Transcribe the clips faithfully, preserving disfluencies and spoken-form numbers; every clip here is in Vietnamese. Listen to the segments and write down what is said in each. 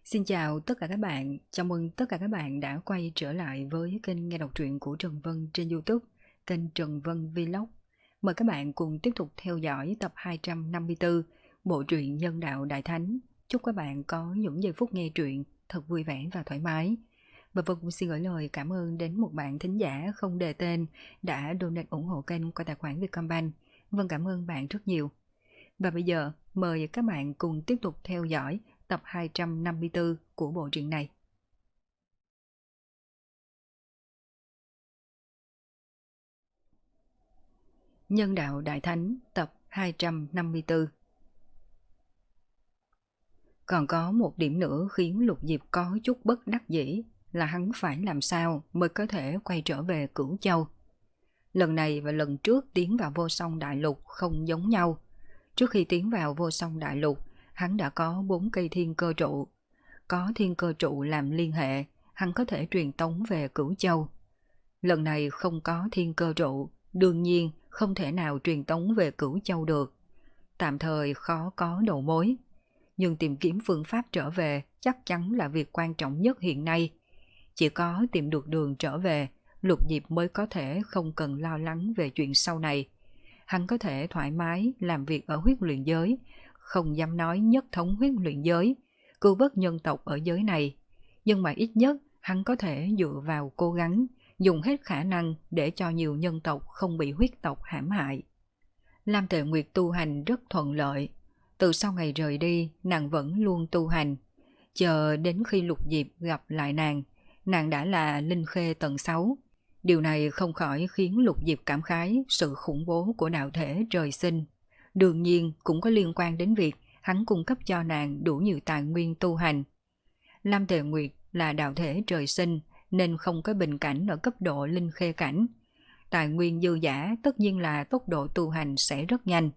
Xin chào tất cả các bạn, chào mừng tất cả các bạn đã quay trở lại với kênh nghe đọc truyện của Trần Vân trên YouTube, kênh Trần Vân Vlog. Mời các bạn cùng tiếp tục theo dõi tập hai trăm năm mươi tư bộ truyện Nhân đạo Đại Thánh. Chúc các bạn có những giây phút nghe truyện thật vui vẻ và thoải mái. Và Vân cũng xin gửi lời cảm ơn đến một bạn thính giả không đề tên đã donate ủng hộ kênh qua tài khoản Vietcombank. Vân cảm ơn bạn rất nhiều. Và bây giờ mời các bạn cùng tiếp tục theo dõi tập hai trăm năm mươi tư của bộ truyện này. Nhân đạo Đại Thánh tập hai trăm năm mươi tư. Còn có một điểm nữa khiến Lục Diệp có chút bất đắc dĩ là hắn phải làm sao mới có thể quay trở về Cửu Châu. Lần này và lần trước tiến vào Vô Song Đại Lục không giống nhau. Trước khi tiến vào Vô Song Đại Lục, hắn đã có bốn cây thiên cơ trụ. Có thiên cơ trụ làm liên hệ, hắn có thể truyền tống về Cửu Châu. Lần này không có thiên cơ trụ, đương nhiên không thể nào truyền tống về Cửu Châu được. Tạm thời khó có đầu mối. Nhưng tìm kiếm phương pháp trở về chắc chắn là việc quan trọng nhất hiện nay. Chỉ có tìm được đường trở về, Lục Diệp mới có thể không cần lo lắng về chuyện sau này. Hắn có thể thoải mái làm việc ở huyết luyện giới, không dám nói nhất thống huyết luyện giới, cứu vớt nhân tộc ở giới này. Nhưng mà ít nhất hắn có thể dựa vào cố gắng, dùng hết khả năng để cho nhiều nhân tộc không bị huyết tộc hãm hại. Lam Tệ Nguyệt tu hành rất thuận lợi. Từ sau ngày rời đi, nàng vẫn luôn tu hành. Chờ đến khi Lục Diệp gặp lại nàng, nàng đã là linh khê tầng sáu. Điều này không khỏi khiến Lục Diệp cảm khái sự khủng bố của đạo thể trời sinh. Đương nhiên cũng có liên quan đến việc hắn cung cấp cho nàng đủ nhiều tài nguyên tu hành. Lam Tề Nguyệt là đạo thể trời sinh nên không có bình cảnh ở cấp độ linh khê cảnh. Tài nguyên dư dả tất nhiên là tốc độ tu hành sẽ rất nhanh.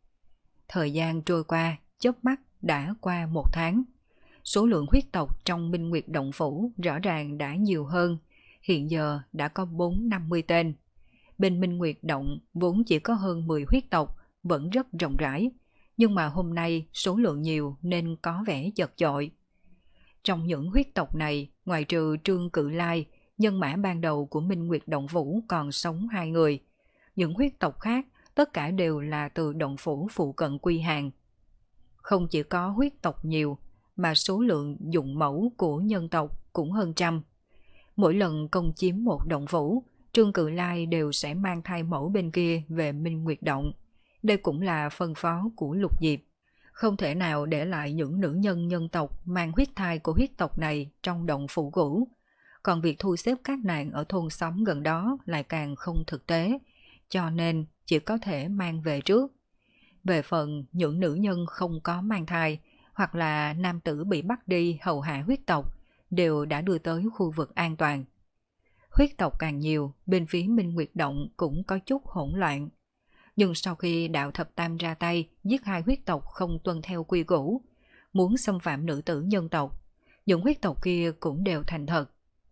Thời gian trôi qua, chớp mắt đã qua một tháng. Số lượng huyết tộc trong Minh Nguyệt Động Phủ rõ ràng đã nhiều hơn, hiện giờ đã có bốn năm mươi tên. Bên Minh Nguyệt Động vốn chỉ có hơn mười huyết tộc, vẫn rất rộng rãi, nhưng mà hôm nay số lượng nhiều nên có vẻ chật chội. Trong những huyết tộc này, ngoài trừ Trương Cự Lai, nhân mã ban đầu của Minh Nguyệt Động Phủ còn sống hai người. Những huyết tộc khác tất cả đều là từ động phủ phụ cận quy hàng. Không chỉ có huyết tộc nhiều, mà số lượng dụng mẫu của nhân tộc cũng hơn trăm. Mỗi lần công chiếm một động phủ, Trương Cự Lai đều sẽ mang thai mẫu bên kia về Minh Nguyệt Động. Đây cũng là phân phó của Lục Diệp. Không thể nào để lại những nữ nhân nhân tộc mang huyết thai của huyết tộc này trong động phủ cũ. Còn việc thu xếp các nàng ở thôn xóm gần đó lại càng không thực tế, cho nên chỉ có thể mang về trước. Về phần những nữ nhân không có mang thai, hoặc là nam tử bị bắt đi hầu hạ huyết tộc, đều đã đưa tới khu vực an toàn. Huyết tộc càng nhiều, bên phía Minh Nguyệt Động cũng có chút hỗn loạn. Nhưng sau khi đạo thập tam ra tay giết hai huyết tộc không tuân theo quy củ, muốn xâm phạm nữ tử nhân tộc, những huyết tộc kia cũng đều thành thật.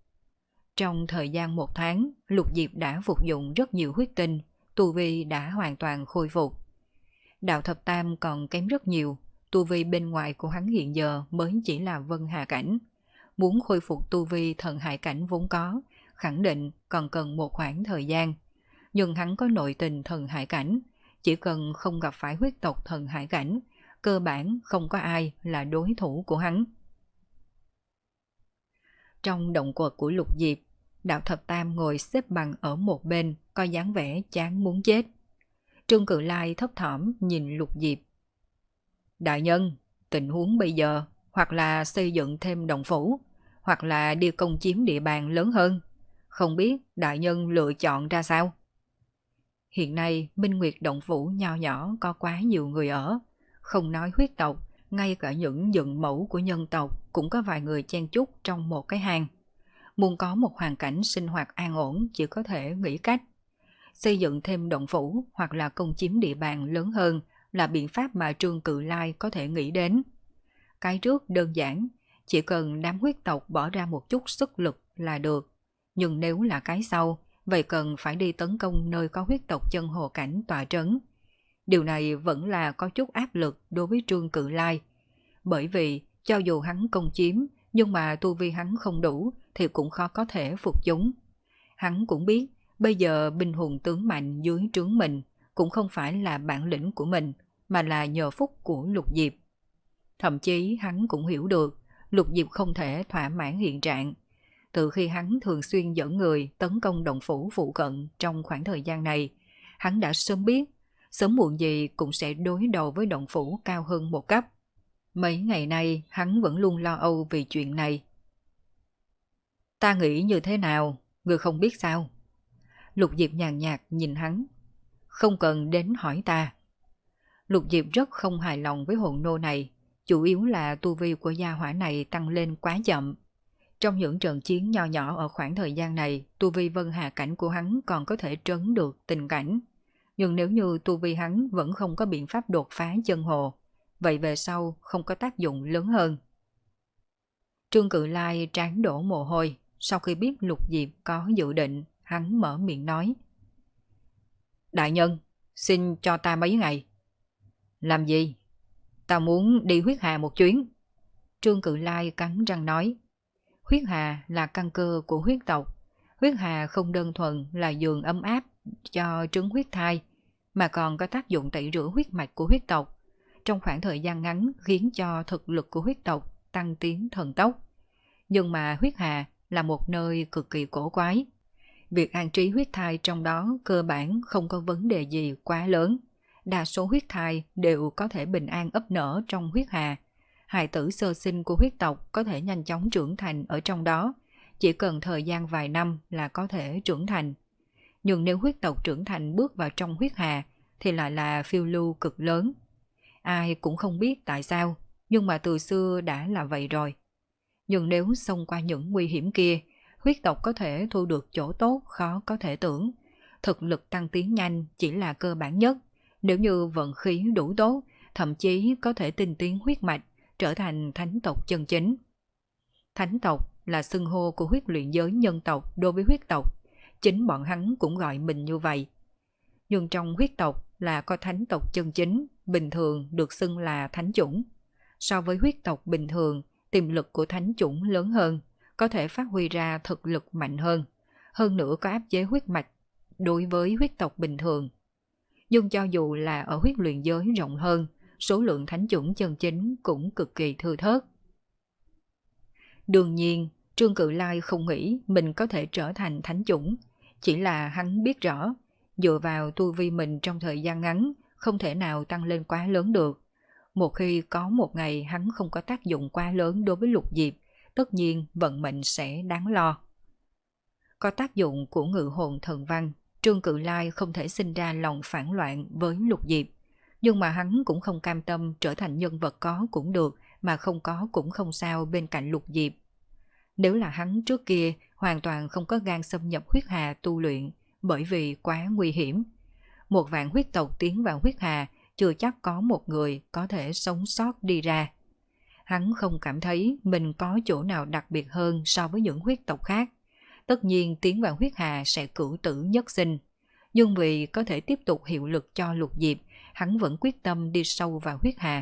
Trong thời gian một tháng, Lục Diệp đã phục dụng rất nhiều huyết tinh, tu vi đã hoàn toàn khôi phục. Đạo thập tam còn kém rất nhiều, tu vi bên ngoài của hắn hiện giờ mới chỉ là vân hà cảnh. Muốn khôi phục tu vi thần hải cảnh vốn có, khẳng định còn cần một khoảng thời gian. Nhưng hắn có nội tình thần hải cảnh, chỉ cần không gặp phải huyết tộc thần hải cảnh, cơ bản không có ai là đối thủ của hắn. Trong động quật của Lục Diệp, đạo thập tam ngồi xếp bằng ở một bên, có dáng vẻ chán muốn chết. Trương Cự Lai thấp thỏm nhìn Lục Diệp. Đại nhân, tình huống bây giờ hoặc là xây dựng thêm động phủ, hoặc là đi công chiếm địa bàn lớn hơn. Không biết đại nhân lựa chọn ra sao? Hiện nay Minh Nguyệt Động Phủ nho nhỏ có quá nhiều người ở. Không nói huyết tộc, ngay cả những dựng mẫu của nhân tộc cũng có vài người chen chúc trong một cái hang. Muốn có một hoàn cảnh sinh hoạt an ổn chỉ có thể nghĩ cách. Xây dựng thêm động phủ hoặc là công chiếm địa bàn lớn hơn là biện pháp mà Trương Cự Lai có thể nghĩ đến. Cái trước đơn giản, chỉ cần đám huyết tộc bỏ ra một chút sức lực là được. Nhưng nếu là cái sau, vậy cần phải đi tấn công nơi có huyết tộc chân hồ cảnh tọa trấn. Điều này vẫn là có chút áp lực đối với Trương Cự Lai, bởi vì Cho dù hắn công chiếm, nhưng mà tu vi hắn không đủ thì cũng khó có thể phục chúng. Hắn cũng biết, bây giờ binh hùng tướng mạnh dưới trướng mình cũng không phải là bản lĩnh của mình, mà là nhờ phúc của Lục Diệp. Thậm chí hắn cũng hiểu được, Lục Diệp không thể thỏa mãn hiện trạng. Từ khi hắn thường xuyên dẫn người tấn công động phủ phụ cận trong khoảng thời gian này, hắn đã sớm biết, sớm muộn gì cũng sẽ đối đầu với động phủ cao hơn một cấp. Mấy ngày nay hắn vẫn luôn lo âu vì chuyện này. Ta nghĩ như thế nào, ngươi không biết sao? Lục Diệp nhàn nhạt nhìn hắn. Không cần đến hỏi ta. Lục Diệp rất không hài lòng với hồn nô này, chủ yếu là tu vi của gia hỏa này tăng lên quá chậm. Trong những trận chiến nho nhỏ ở khoảng thời gian này, tu vi vân hà cảnh của hắn còn có thể trấn được tình cảnh. Nhưng nếu như tu vi hắn vẫn không có biện pháp đột phá chân hồ, vậy về sau không có tác dụng lớn hơn. Trương Cự Lai trán đổ mồ hôi, sau khi biết Lục Diệp có dự định, hắn mở miệng nói. Đại nhân, xin cho ta mấy ngày. Làm gì? Ta muốn đi huyết hà một chuyến. Trương Cự Lai cắn răng nói. Huyết hà là căn cơ của huyết tộc. Huyết hà không đơn thuần là giường ấm áp cho trứng huyết thai, mà còn có tác dụng tẩy rửa huyết mạch của huyết tộc. Trong khoảng thời gian ngắn khiến cho thực lực của huyết tộc tăng tiến thần tốc. Nhưng mà huyết hà là một nơi cực kỳ cổ quái. Việc an trí huyết thai trong đó cơ bản không có vấn đề gì quá lớn. Đa số huyết thai đều có thể bình an ấp nở trong huyết hà. Hài tử sơ sinh của huyết tộc có thể nhanh chóng trưởng thành ở trong đó. Chỉ cần thời gian vài năm là có thể trưởng thành. Nhưng nếu huyết tộc trưởng thành bước vào trong huyết hà thì lại là phiêu lưu cực lớn. Ai cũng không biết tại sao, nhưng mà từ xưa đã là vậy rồi. Nhưng nếu xông qua những nguy hiểm kia, huyết tộc có thể thu được chỗ tốt khó có thể tưởng. Thực lực tăng tiến nhanh chỉ là cơ bản nhất. Nếu như vận khí đủ tốt, thậm chí có thể tinh tiến huyết mạch, trở thành thánh tộc chân chính. Thánh tộc là xưng hô của huyết luyện giới nhân tộc đối với huyết tộc. Chính bọn hắn cũng gọi mình như vậy. Nhưng trong huyết tộc là có thánh tộc chân chính, bình thường được xưng là thánh chủng. So với huyết tộc bình thường, tiềm lực của thánh chủng lớn hơn, có thể phát huy ra thực lực mạnh hơn. Hơn nữa có áp chế huyết mạch đối với huyết tộc bình thường. Nhưng cho dù là ở huyết luyện giới rộng hơn, số lượng thánh chủng chân chính cũng cực kỳ thưa thớt. Đương nhiên, Trương Cự Lai không nghĩ mình có thể trở thành thánh chủng, chỉ là hắn biết rõ, dựa vào tu vi mình trong thời gian ngắn, không thể nào tăng lên quá lớn được. Một khi có một ngày hắn không có tác dụng quá lớn đối với Lục Diệp, tất nhiên vận mệnh sẽ đáng lo. Có tác dụng của ngự hồn thần văn, Trương Cự Lai không thể sinh ra lòng phản loạn với Lục Diệp, nhưng mà hắn cũng không cam tâm trở thành nhân vật có cũng được, mà không có cũng không sao bên cạnh Lục Diệp. Nếu là hắn trước kia hoàn toàn không có gan xâm nhập huyết hà tu luyện, bởi vì quá nguy hiểm. Một vạn huyết tộc tiến vào huyết hà, chưa chắc có một người có thể sống sót đi ra. Hắn không cảm thấy mình có chỗ nào đặc biệt hơn so với những huyết tộc khác. Tất nhiên tiến vào huyết hà sẽ cửu tử nhất sinh. Nhưng vì có thể tiếp tục hiệu lực cho Lục Diệp, hắn vẫn quyết tâm đi sâu vào huyết hà.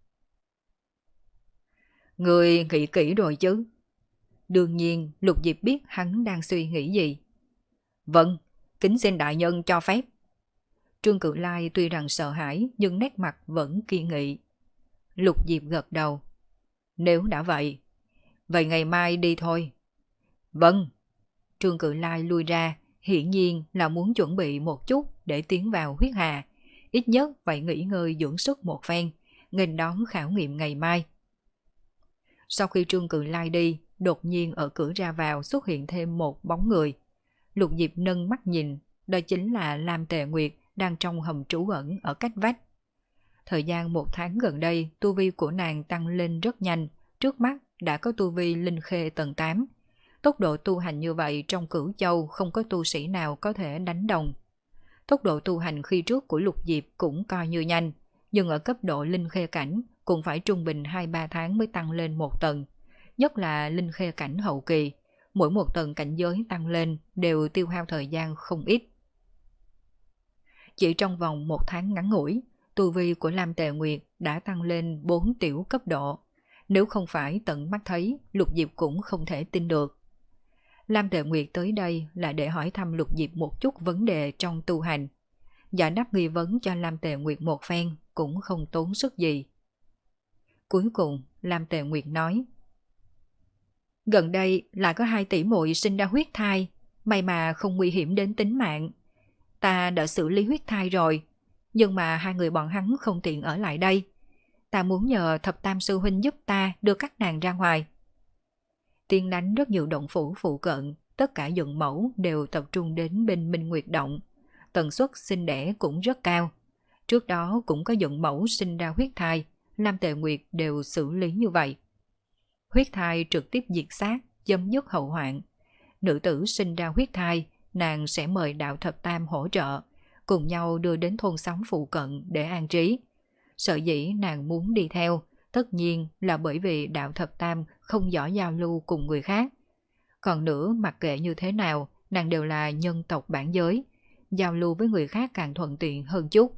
Người nghĩ kỹ rồi chứ? Đương nhiên Lục Diệp biết hắn đang suy nghĩ gì. Vâng, kính xin đại nhân cho phép. Trương Cự Lai tuy rằng sợ hãi nhưng nét mặt vẫn kiên nghị. Lục Diệp gật đầu. Nếu đã vậy, vậy ngày mai đi thôi. Vâng. Trương Cự Lai lui ra, hiển nhiên là muốn chuẩn bị một chút để tiến vào huyết hà. Ít nhất phải nghỉ ngơi dưỡng sức một phen, nghênh đón khảo nghiệm ngày mai. Sau khi Trương Cự Lai đi, đột nhiên ở cửa ra vào xuất hiện thêm một bóng người. Lục Diệp nâng mắt nhìn, đó chính là Lam Tề Nguyệt đang trong hầm trú ẩn ở cách vách. Thời gian một tháng gần đây, tu vi của nàng tăng lên rất nhanh, trước mắt đã có tu vi linh khê tầng tám. Tốc độ tu hành như vậy trong Cửu Châu không có tu sĩ nào có thể đánh đồng. Tốc độ tu hành khi trước của Lục Diệp cũng coi như nhanh, nhưng ở cấp độ linh khê cảnh cũng phải trung bình hai ba tháng mới tăng lên một tầng. Nhất là linh khê cảnh hậu kỳ, mỗi một tầng cảnh giới tăng lên đều tiêu hao thời gian không ít. Chỉ trong vòng một tháng ngắn ngủi, tu vi của Lam Tề Nguyệt đã tăng lên bốn tiểu cấp độ. Nếu không phải tận mắt thấy, Lục Diệp cũng không thể tin được. Lam Tệ Nguyệt tới đây là để hỏi thăm Lục Diệp một chút vấn đề trong tu hành. Giải đáp nghi vấn cho Lam Tệ Nguyệt một phen cũng không tốn sức gì. Cuối cùng, Lam Tệ Nguyệt nói: gần đây lại có hai tỷ muội sinh ra huyết thai, may mà không nguy hiểm đến tính mạng. Ta đã xử lý huyết thai rồi, nhưng mà hai người bọn hắn không tiện ở lại đây. Ta muốn nhờ Thập Tam Sư Huynh giúp ta đưa các nàng ra ngoài. Tiên đánh rất nhiều động phủ phụ cận, tất cả dựng mẫu đều tập trung đến bên Minh Nguyệt Động. Tần suất sinh đẻ cũng rất cao. Trước đó cũng có dựng mẫu sinh ra huyết thai, Lam Tệ Nguyệt đều xử lý như vậy. Huyết thai trực tiếp diệt sát, chấm dứt hậu hoạn. Nữ tử sinh ra huyết thai, nàng sẽ mời đạo Thập Tam hỗ trợ, cùng nhau đưa đến thôn xóm phụ cận để an trí. Sở dĩ nàng muốn đi theo, tất nhiên là bởi vì đạo Thập Tam không giỏi giao lưu cùng người khác. Còn nữa, mặc kệ như thế nào, nàng đều là nhân tộc bản giới, giao lưu với người khác càng thuận tiện hơn chút.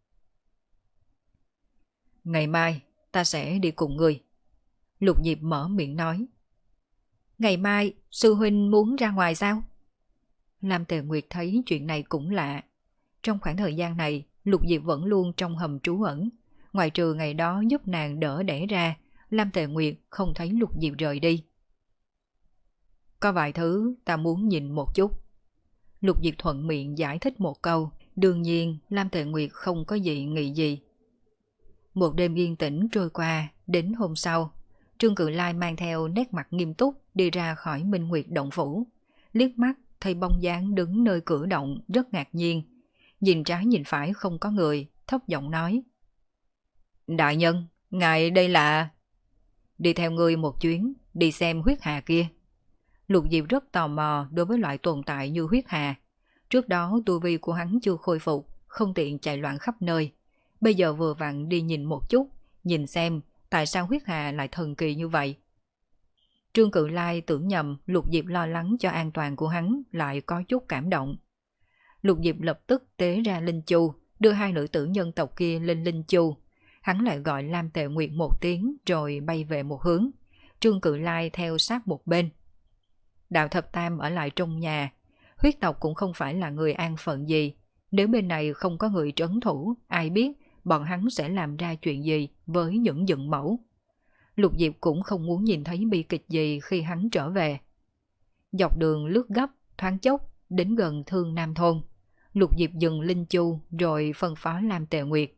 Ngày mai, ta sẽ đi cùng người. Lục Diệp mở miệng nói. Ngày mai, sư huynh muốn ra ngoài sao? Lam Tề Nguyệt thấy chuyện này cũng lạ. Trong khoảng thời gian này, Lục Diệp vẫn luôn trong hầm trú ẩn. Ngoài trừ ngày đó giúp nàng đỡ đẻ ra, Lam Tề Nguyệt không thấy Lục Diệp rời đi. Có vài thứ ta muốn nhìn một chút. Lục Diệp thuận miệng giải thích một câu. Đương nhiên Lam Tề Nguyệt không có gì nghị gì. Một đêm yên tĩnh trôi qua, đến hôm sau, Trương Cự Lai mang theo nét mặt nghiêm túc đi ra khỏi Minh Nguyệt Động Phủ. Liếc mắt thấy bóng dáng đứng nơi cửa động rất ngạc nhiên. Nhìn trái nhìn phải không có người, thấp giọng nói. Đại nhân, ngài đây là... Đi theo ngươi một chuyến, đi xem huyết hà kia. Lục Diệp rất tò mò đối với loại tồn tại như huyết hà. Trước đó tu vi của hắn chưa khôi phục, không tiện chạy loạn khắp nơi. Bây giờ vừa vặn đi nhìn một chút, nhìn xem tại sao huyết hà lại thần kỳ như vậy. Trương Cự Lai tưởng nhầm Lục Diệp lo lắng cho an toàn của hắn, lại có chút cảm động. Lục Diệp lập tức tế ra linh chu, đưa hai nữ tử nhân tộc kia lên linh chu. Hắn lại gọi Lam Tề Nguyệt một tiếng rồi bay về một hướng. Trương Cự Lai theo sát một bên. Đạo Thập Tam ở lại trong nhà. Huyết tộc cũng không phải là người an phận gì. Nếu bên này không có người trấn thủ, ai biết bọn hắn sẽ làm ra chuyện gì với những dựng mẫu. Lục Diệp cũng không muốn nhìn thấy bi kịch gì khi hắn trở về. Dọc đường lướt gấp, thoáng chốc, đến gần Thương Nam Thôn. Lục Diệp dừng linh chu rồi phân phó Lam Tề Nguyệt.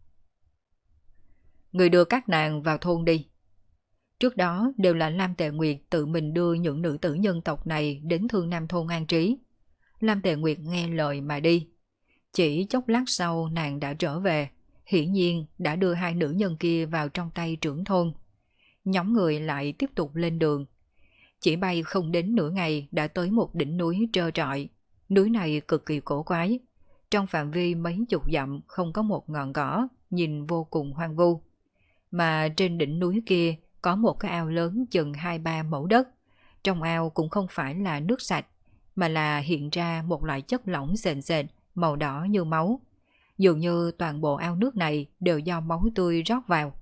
Người đưa các nàng vào thôn đi. Trước đó đều là Lam Tề Nguyệt tự mình đưa những nữ tử nhân tộc này đến Thương Nam Thôn an trí. Lam Tề Nguyệt nghe lời mà đi. Chỉ chốc lát sau nàng đã trở về, hiển nhiên đã đưa hai nữ nhân kia vào trong tay trưởng thôn. Nhóm người lại tiếp tục lên đường. Chỉ bay không đến nửa ngày đã tới một đỉnh núi trơ trọi. Núi này cực kỳ cổ quái. Trong phạm vi mấy chục dặm không có một ngọn cỏ, nhìn vô cùng hoang vu. Mà trên đỉnh núi kia có một cái ao lớn chừng hai ba mẫu đất. Trong ao cũng không phải là nước sạch, mà là hiện ra một loại chất lỏng sền sệt, màu đỏ như máu. Dường như toàn bộ ao nước này đều do máu tươi rót vào.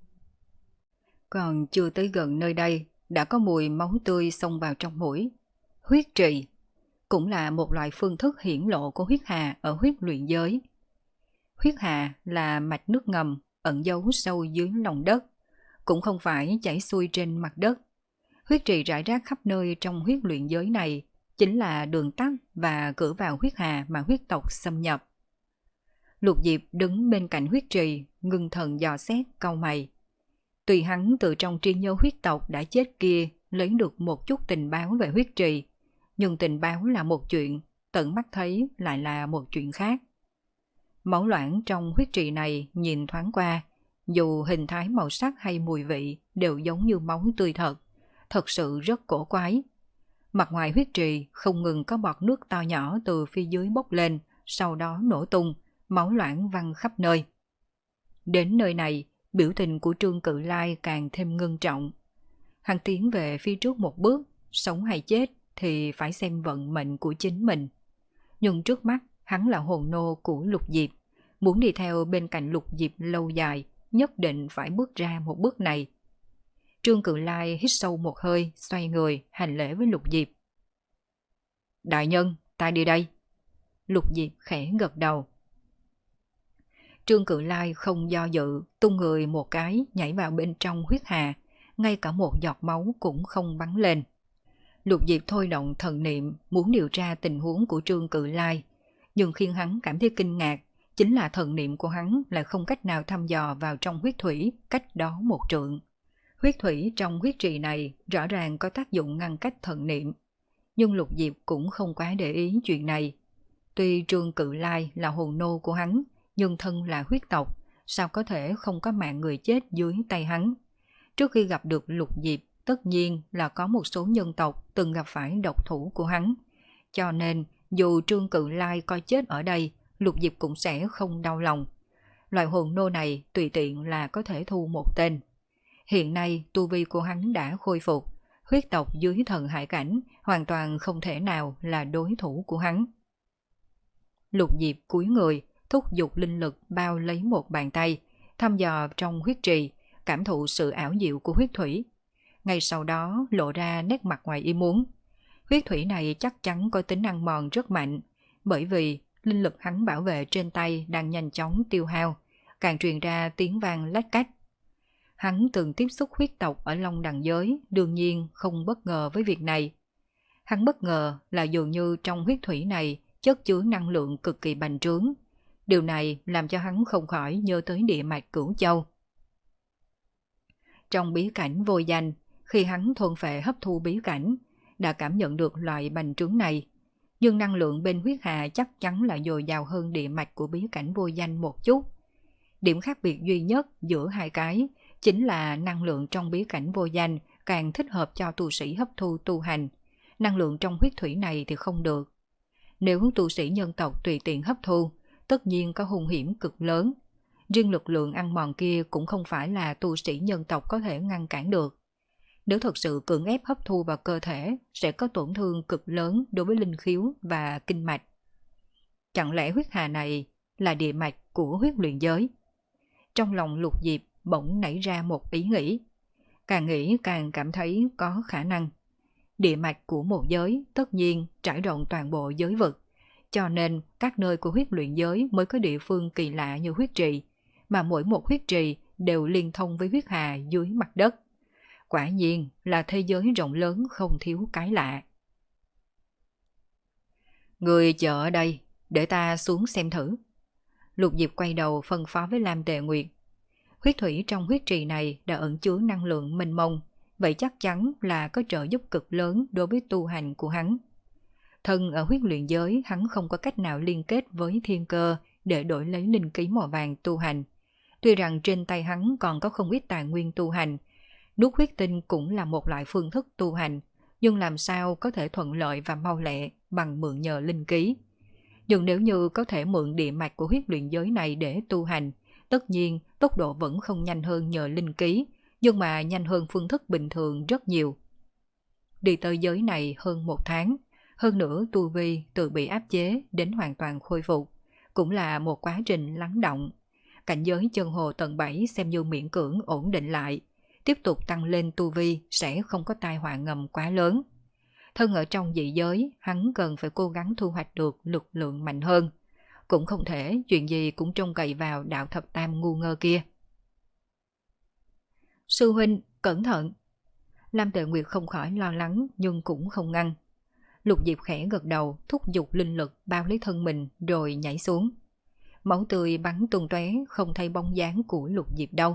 Còn chưa tới gần nơi đây, đã có mùi máu tươi xông vào trong mũi. Huyết trì cũng là một loại phương thức hiển lộ của huyết hà ở huyết luyện giới. Huyết hà là mạch nước ngầm ẩn giấu sâu dưới lòng đất, cũng không phải chảy xuôi trên mặt đất. Huyết trì rải rác khắp nơi trong huyết luyện giới này chính là đường tắt và cửa vào huyết hà mà huyết tộc xâm nhập. Lục Diệp đứng bên cạnh huyết trì, ngưng thần dò xét cau mày. Tùy hắn từ trong tri nhớ huyết tộc đã chết kia lấy được một chút tình báo về huyết trì, nhưng tình báo là một chuyện, tận mắt thấy lại là một chuyện khác. Máu loãng trong huyết trì này nhìn thoáng qua, dù hình thái màu sắc hay mùi vị đều giống như máu tươi thật, thật sự rất cổ quái. Mặt ngoài huyết trì không ngừng có bọt nước to nhỏ từ phía dưới bốc lên, sau đó nổ tung, máu loãng văng khắp nơi. Đến nơi này, biểu tình của Trương Cự Lai càng thêm ngưng trọng. Hắn tiến về phía trước một bước, sống hay chết thì phải xem vận mệnh của chính mình. Nhưng trước mắt, hắn là hồn nô của Lục Diệp, muốn đi theo bên cạnh Lục Diệp lâu dài, nhất định phải bước ra một bước này. Trương Cự Lai hít sâu một hơi, xoay người, hành lễ với Lục Diệp. Đại nhân, ta đi đây. Lục Diệp khẽ gật đầu. Trương Cự Lai không do dự, tung người một cái nhảy vào bên trong huyết hà, ngay cả một giọt máu cũng không bắn lên. Lục Diệp thôi động thần niệm muốn điều tra tình huống của Trương Cự Lai, nhưng khiến hắn cảm thấy kinh ngạc chính là thần niệm của hắn lại không cách nào thăm dò vào trong huyết thủy cách đó một trượng. Huyết thủy trong huyết trì này rõ ràng có tác dụng ngăn cách thần niệm, nhưng Lục Diệp cũng không quá để ý chuyện này. Tuy Trương Cự Lai là hồn nô của hắn, nhưng thân là huyết tộc, sao có thể không có mạng người chết dưới tay hắn. Trước khi gặp được Lục Diệp, tất nhiên là có một số nhân tộc từng gặp phải độc thủ của hắn. Cho nên, dù Trương Cự Lai coi chết ở đây, Lục Diệp cũng sẽ không đau lòng. Loại hồn nô này tùy tiện là có thể thu một tên. Hiện nay, tu vi của hắn đã khôi phục, huyết tộc dưới thần hải cảnh hoàn toàn không thể nào là đối thủ của hắn. Lục Diệp cúi người, thúc giục linh lực bao lấy một bàn tay, thăm dò trong huyết trì, cảm thụ sự ảo diệu của huyết thủy. Ngay sau đó lộ ra nét mặt ngoài ý muốn. Huyết thủy này chắc chắn có tính ăn mòn rất mạnh, bởi vì linh lực hắn bảo vệ trên tay đang nhanh chóng tiêu hao, càng truyền ra tiếng vang lách cách. Hắn từng tiếp xúc huyết tộc ở Long Đằng giới, đương nhiên không bất ngờ với việc này. Hắn bất ngờ là dường như trong huyết thủy này chất chứa năng lượng cực kỳ bành trướng. Điều này làm cho hắn không khỏi nhớ tới địa mạch Cửu Châu. Trong bí cảnh vô danh, khi hắn thuần phệ hấp thu bí cảnh, đã cảm nhận được loại bành trướng này. Nhưng năng lượng bên huyết hà chắc chắn là dồi dào hơn địa mạch của bí cảnh vô danh một chút. Điểm khác biệt duy nhất giữa hai cái chính là năng lượng trong bí cảnh vô danh càng thích hợp cho tu sĩ hấp thu tu hành. Năng lượng trong huyết thủy này thì không được. Nếu tu sĩ nhân tộc tùy tiện hấp thu, tất nhiên có hung hiểm cực lớn. Riêng lực lượng ăn mòn kia cũng không phải là tu sĩ nhân tộc có thể ngăn cản được. Nếu thật sự cưỡng ép hấp thu vào cơ thể, sẽ có tổn thương cực lớn đối với linh khiếu và kinh mạch. Chẳng lẽ huyết hà này là địa mạch của huyết luyện giới? Trong lòng Lục Diệp bỗng nảy ra một ý nghĩ. Càng nghĩ càng cảm thấy có khả năng. Địa mạch của một giới tất nhiên trải rộng toàn bộ giới vực, cho nên các nơi của huyết luyện giới mới có địa phương kỳ lạ như huyết trì, mà mỗi một huyết trì đều liên thông với huyết hà dưới mặt đất. Quả nhiên là thế giới rộng lớn không thiếu cái lạ. Người chờ ở đây, để ta xuống xem thử. Lục Diệp quay đầu phân phó với Lam Tề Nguyệt. Huyết thủy trong huyết trì này đã ẩn chứa năng lượng mênh mông, vậy chắc chắn là có trợ giúp cực lớn đối với tu hành của hắn. Thân ở huyết luyện giới, hắn không có cách nào liên kết với thiên cơ để đổi lấy linh khí màu vàng tu hành. Tuy rằng trên tay hắn còn có không ít tài nguyên tu hành, nuốt huyết tinh cũng là một loại phương thức tu hành, nhưng làm sao có thể thuận lợi và mau lẹ bằng mượn nhờ linh khí. Nhưng nếu như có thể mượn địa mạch của huyết luyện giới này để tu hành, tất nhiên tốc độ vẫn không nhanh hơn nhờ linh khí, nhưng mà nhanh hơn phương thức bình thường rất nhiều. Đi tới giới này hơn một tháng, hơn nữa tu vi từ bị áp chế đến hoàn toàn khôi phục, cũng là một quá trình lắng động. Cảnh giới chân hồ tầng bảy xem như miễn cưỡng ổn định lại, tiếp tục tăng lên tu vi sẽ không có tai họa ngầm quá lớn. Thân ở trong dị giới, hắn cần phải cố gắng thu hoạch được lực lượng mạnh hơn. Cũng không thể chuyện gì cũng trông cậy vào đạo thập tam ngu ngơ kia. Sư huynh, cẩn thận. Lam Tề Nguyệt không khỏi lo lắng nhưng cũng không ngăn. Lục Diệp khẽ gật đầu, thúc giục linh lực bao lấy thân mình rồi nhảy xuống. Máu tươi bắn tung tóe, không thấy bóng dáng của Lục Diệp đâu.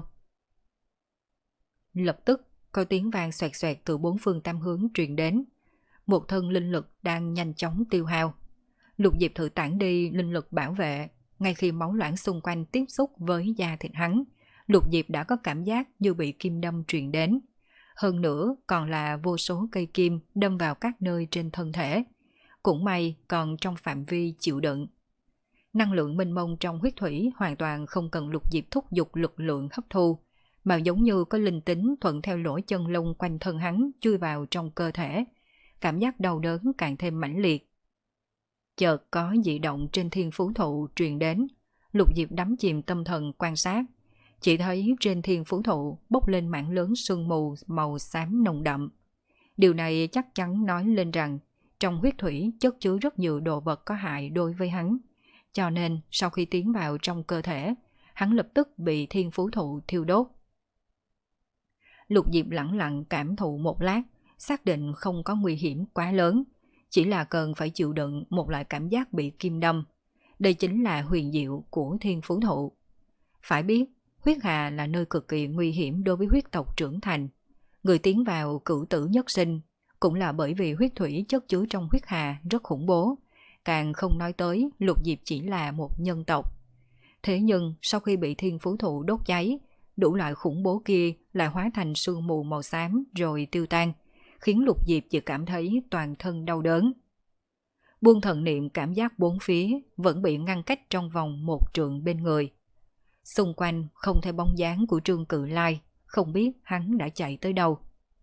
Lập tức có tiếng vang xoẹt xoẹt từ bốn phương tám hướng truyền đến. Một thân linh lực đang nhanh chóng tiêu hao. Lục Diệp thử tản đi linh lực bảo vệ. Ngay khi máu loãng xung quanh tiếp xúc với da thịt hắn, Lục Diệp đã có cảm giác như bị kim đâm truyền đến. Hơn nữa còn là vô số cây kim đâm vào các nơi trên thân thể. Cũng may còn trong phạm vi chịu đựng. Năng lượng mênh mông trong huyết thủy hoàn toàn không cần Lục Diệp thúc giục lực lượng hấp thu, mà giống như có linh tính thuận theo lỗ chân lông quanh thân hắn chui vào trong cơ thể. Cảm giác đau đớn càng thêm mãnh liệt. Chợt có dị động trên thiên phú thụ truyền đến. Lục Diệp đắm chìm tâm thần quan sát. chỉ thấy trên thiên phú thụ bốc lên mảng lớn sương mù màu xám nồng đậm. Điều này chắc chắn nói lên rằng trong huyết thủy chất chứa rất nhiều đồ vật có hại đối với hắn. Cho nên sau khi tiến vào trong cơ thể, hắn lập tức bị thiên phú thụ thiêu đốt. Lục Diệp lẳng lặng cảm thụ một lát, xác định không có nguy hiểm quá lớn, chỉ là cần phải chịu đựng một loại cảm giác bị kim đâm. Đây chính là huyền diệu của thiên phú thụ. Phải biết, huyết hà là nơi cực kỳ nguy hiểm đối với huyết tộc trưởng thành. Người tiến vào cửu tử nhất sinh, cũng là bởi vì huyết thủy chất chứa trong huyết hà rất khủng bố, càng không nói tới Lục Diệp chỉ là một nhân tộc. Thế nhưng sau khi bị thiên phú thụ đốt cháy, đủ loại khủng bố kia lại hóa thành sương mù màu xám rồi tiêu tan, khiến Lục Diệp chỉ cảm thấy toàn thân đau đớn. Buông thần niệm cảm giác bốn phía vẫn bị ngăn cách trong vòng một trượng bên người. Xung quanh không thấy bóng dáng của Trương Cự Lai, không biết hắn đã chạy tới đâu.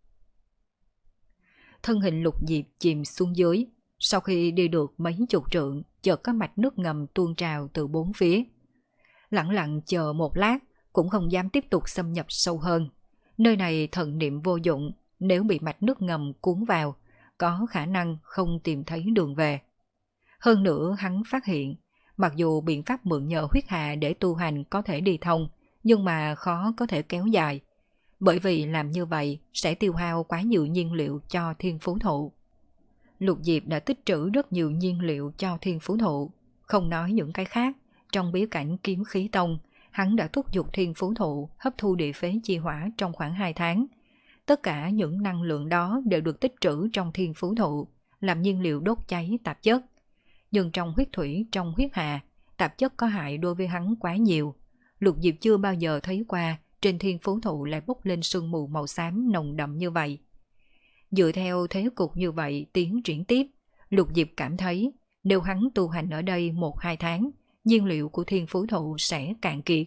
Thân hình Lục Diệp chìm xuống dưới, sau khi đi được mấy chục trượng, chợt có mạch nước ngầm tuôn trào từ bốn phía. Lặng lặng chờ một lát, cũng không dám tiếp tục xâm nhập sâu hơn. Nơi này thần niệm vô dụng, nếu bị mạch nước ngầm cuốn vào, có khả năng không tìm thấy đường về. Hơn nữa hắn phát hiện, mặc dù biện pháp mượn nhờ huyết hà để tu hành có thể đi thông, nhưng mà khó có thể kéo dài. Bởi vì làm như vậy sẽ tiêu hao quá nhiều nhiên liệu cho thiên phú thụ. Lục Diệp đã tích trữ rất nhiều nhiên liệu cho thiên phú thụ. Không nói những cái khác, trong bí cảnh kiếm khí tông, hắn đã thúc giục thiên phú thụ hấp thu địa phế chi hỏa trong khoảng hai tháng. Tất cả những năng lượng đó đều được tích trữ trong thiên phú thụ, làm nhiên liệu đốt cháy tạp chất. Nhưng trong huyết thủy, trong huyết hà, tạp chất có hại đối với hắn quá nhiều. Lục Diệp chưa bao giờ thấy qua trên thiên phú thụ lại bốc lên sương mù màu xám nồng đậm như vậy. Dựa theo thế cục như vậy tiến triển tiếp, Lục Diệp cảm thấy nếu hắn tu hành ở đây một hai tháng, nhiên liệu của thiên phú thụ sẽ cạn kiệt.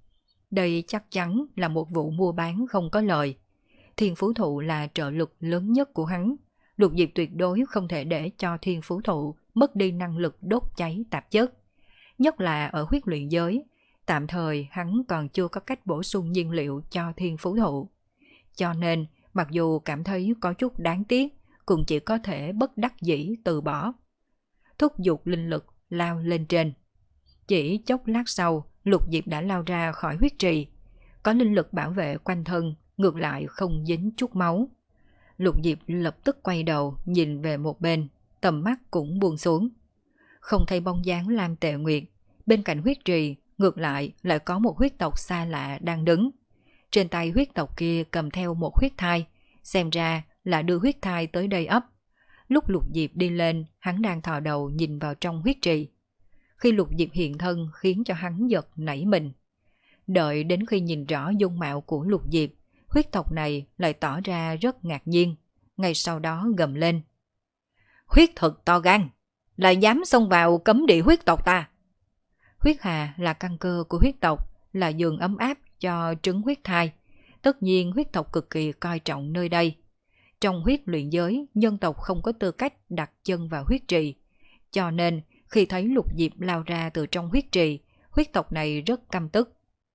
Đây chắc chắn là một vụ mua bán không có lời. Thiên phú thụ là trợ lực lớn nhất của hắn. Lục Diệp tuyệt đối không thể để cho thiên phú thụ mất đi năng lực đốt cháy tạp chất. Nhất là ở huyết luyện giới, tạm thời hắn còn chưa có cách bổ sung nhiên liệu cho thiên phú thụ. Cho nên, mặc dù cảm thấy có chút đáng tiếc, cũng chỉ có thể bất đắc dĩ từ bỏ. Thúc giục linh lực lao lên trên. Chỉ chốc lát sau, Lục Diệp đã lao ra khỏi huyết trì. Có linh lực bảo vệ quanh thân, ngược lại không dính chút máu. Lục Diệp lập tức quay đầu nhìn về một bên, tầm mắt cũng buông xuống. Không thấy bóng dáng Lam Tệ Nguyệt, bên cạnh huyết trì ngược lại lại có một huyết tộc xa lạ đang đứng. Trên tay huyết tộc kia cầm theo một huyết thai, xem ra là đưa huyết thai tới đây ấp. Lúc Lục Diệp đi lên, hắn đang thò đầu nhìn vào trong huyết trì. Khi Lục Diệp hiện thân khiến cho hắn giật nảy mình. Đợi đến khi nhìn rõ dung mạo của Lục Diệp, huyết tộc này lại tỏ ra rất ngạc nhiên, ngay sau đó gầm lên. Huyết thật to gan, lại dám xông vào cấm địa huyết tộc ta. Huyết hà là căn cơ của huyết tộc, là giường ấm áp cho trứng huyết thai. Tất nhiên huyết tộc cực kỳ coi trọng nơi đây. Trong huyết luyện giới, nhân tộc không có tư cách đặt chân vào huyết trì. Cho nên, khi thấy Lục Diệp lao ra từ trong huyết trì, huyết tộc này rất căm tức.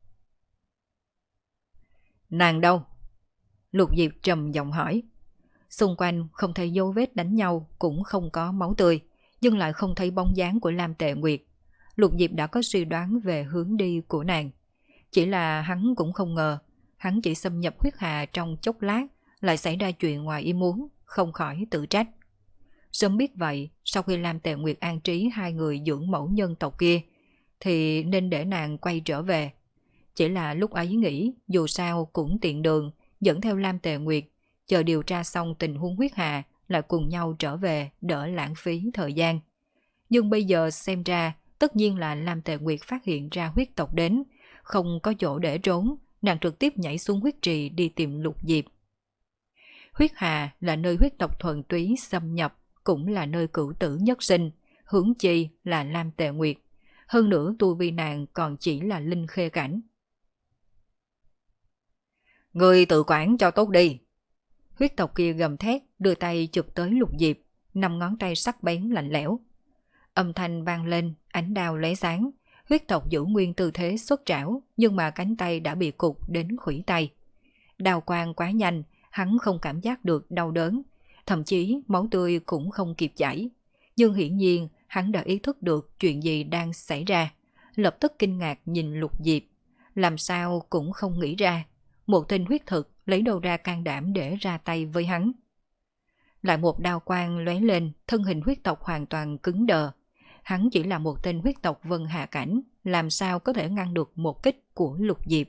Nàng đâu? Lục Diệp trầm giọng hỏi. Xung quanh không thấy dấu vết đánh nhau, cũng không có máu tươi, nhưng lại không thấy bóng dáng của Lam Tệ Nguyệt. Lục Diệp đã có suy đoán về hướng đi của nàng. Chỉ là hắn cũng không ngờ, hắn chỉ xâm nhập huyết hà trong chốc lát, lại xảy ra chuyện ngoài ý muốn, không khỏi tự trách. Sớm biết vậy, sau khi Lam Tệ Nguyệt an trí hai người dưỡng mẫu nhân tộc kia, thì nên để nàng quay trở về. Chỉ là lúc ấy nghĩ, dù sao cũng tiện đường, dẫn theo Lam Tệ Nguyệt, chờ điều tra xong tình huống huyết hà, lại cùng nhau trở về, đỡ lãng phí thời gian. Nhưng bây giờ xem ra, tất nhiên là Lam Tệ Nguyệt phát hiện ra huyết tộc đến, không có chỗ để trốn, nàng trực tiếp nhảy xuống huyết trì đi tìm Lục Diệp. Huyết hà là nơi huyết tộc thuần túy xâm nhập, cũng là nơi cửu tử nhất sinh, hướng chi là Lam Tệ Nguyệt. Hơn nữa tu vi nàng còn chỉ là linh khê cảnh. Người tự quản cho tốt đi. Huyết tộc kia gầm thét, đưa tay chụp tới Lục Diệp, năm ngón tay sắc bén lạnh lẽo. Âm thanh vang lên, ánh đao lóe sáng, Huyết tộc giữ nguyên tư thế xuất trảo, nhưng mà cánh tay đã bị cụt đến khuỷu tay. Đao quang quá nhanh, hắn không cảm giác được đau đớn, thậm chí máu tươi cũng không kịp chảy. Nhưng hiển nhiên hắn đã ý thức được chuyện gì đang xảy ra, lập tức kinh ngạc nhìn Lục Diệp. Làm sao cũng không nghĩ ra, một tên huyết thực lấy đâu ra can đảm để ra tay với hắn. Lại một đao quang lóe lên, thân hình huyết tộc hoàn toàn cứng đờ. Hắn chỉ là một tên huyết tộc Vân Hà Cảnh, làm sao có thể ngăn được một kích của Lục Diệp.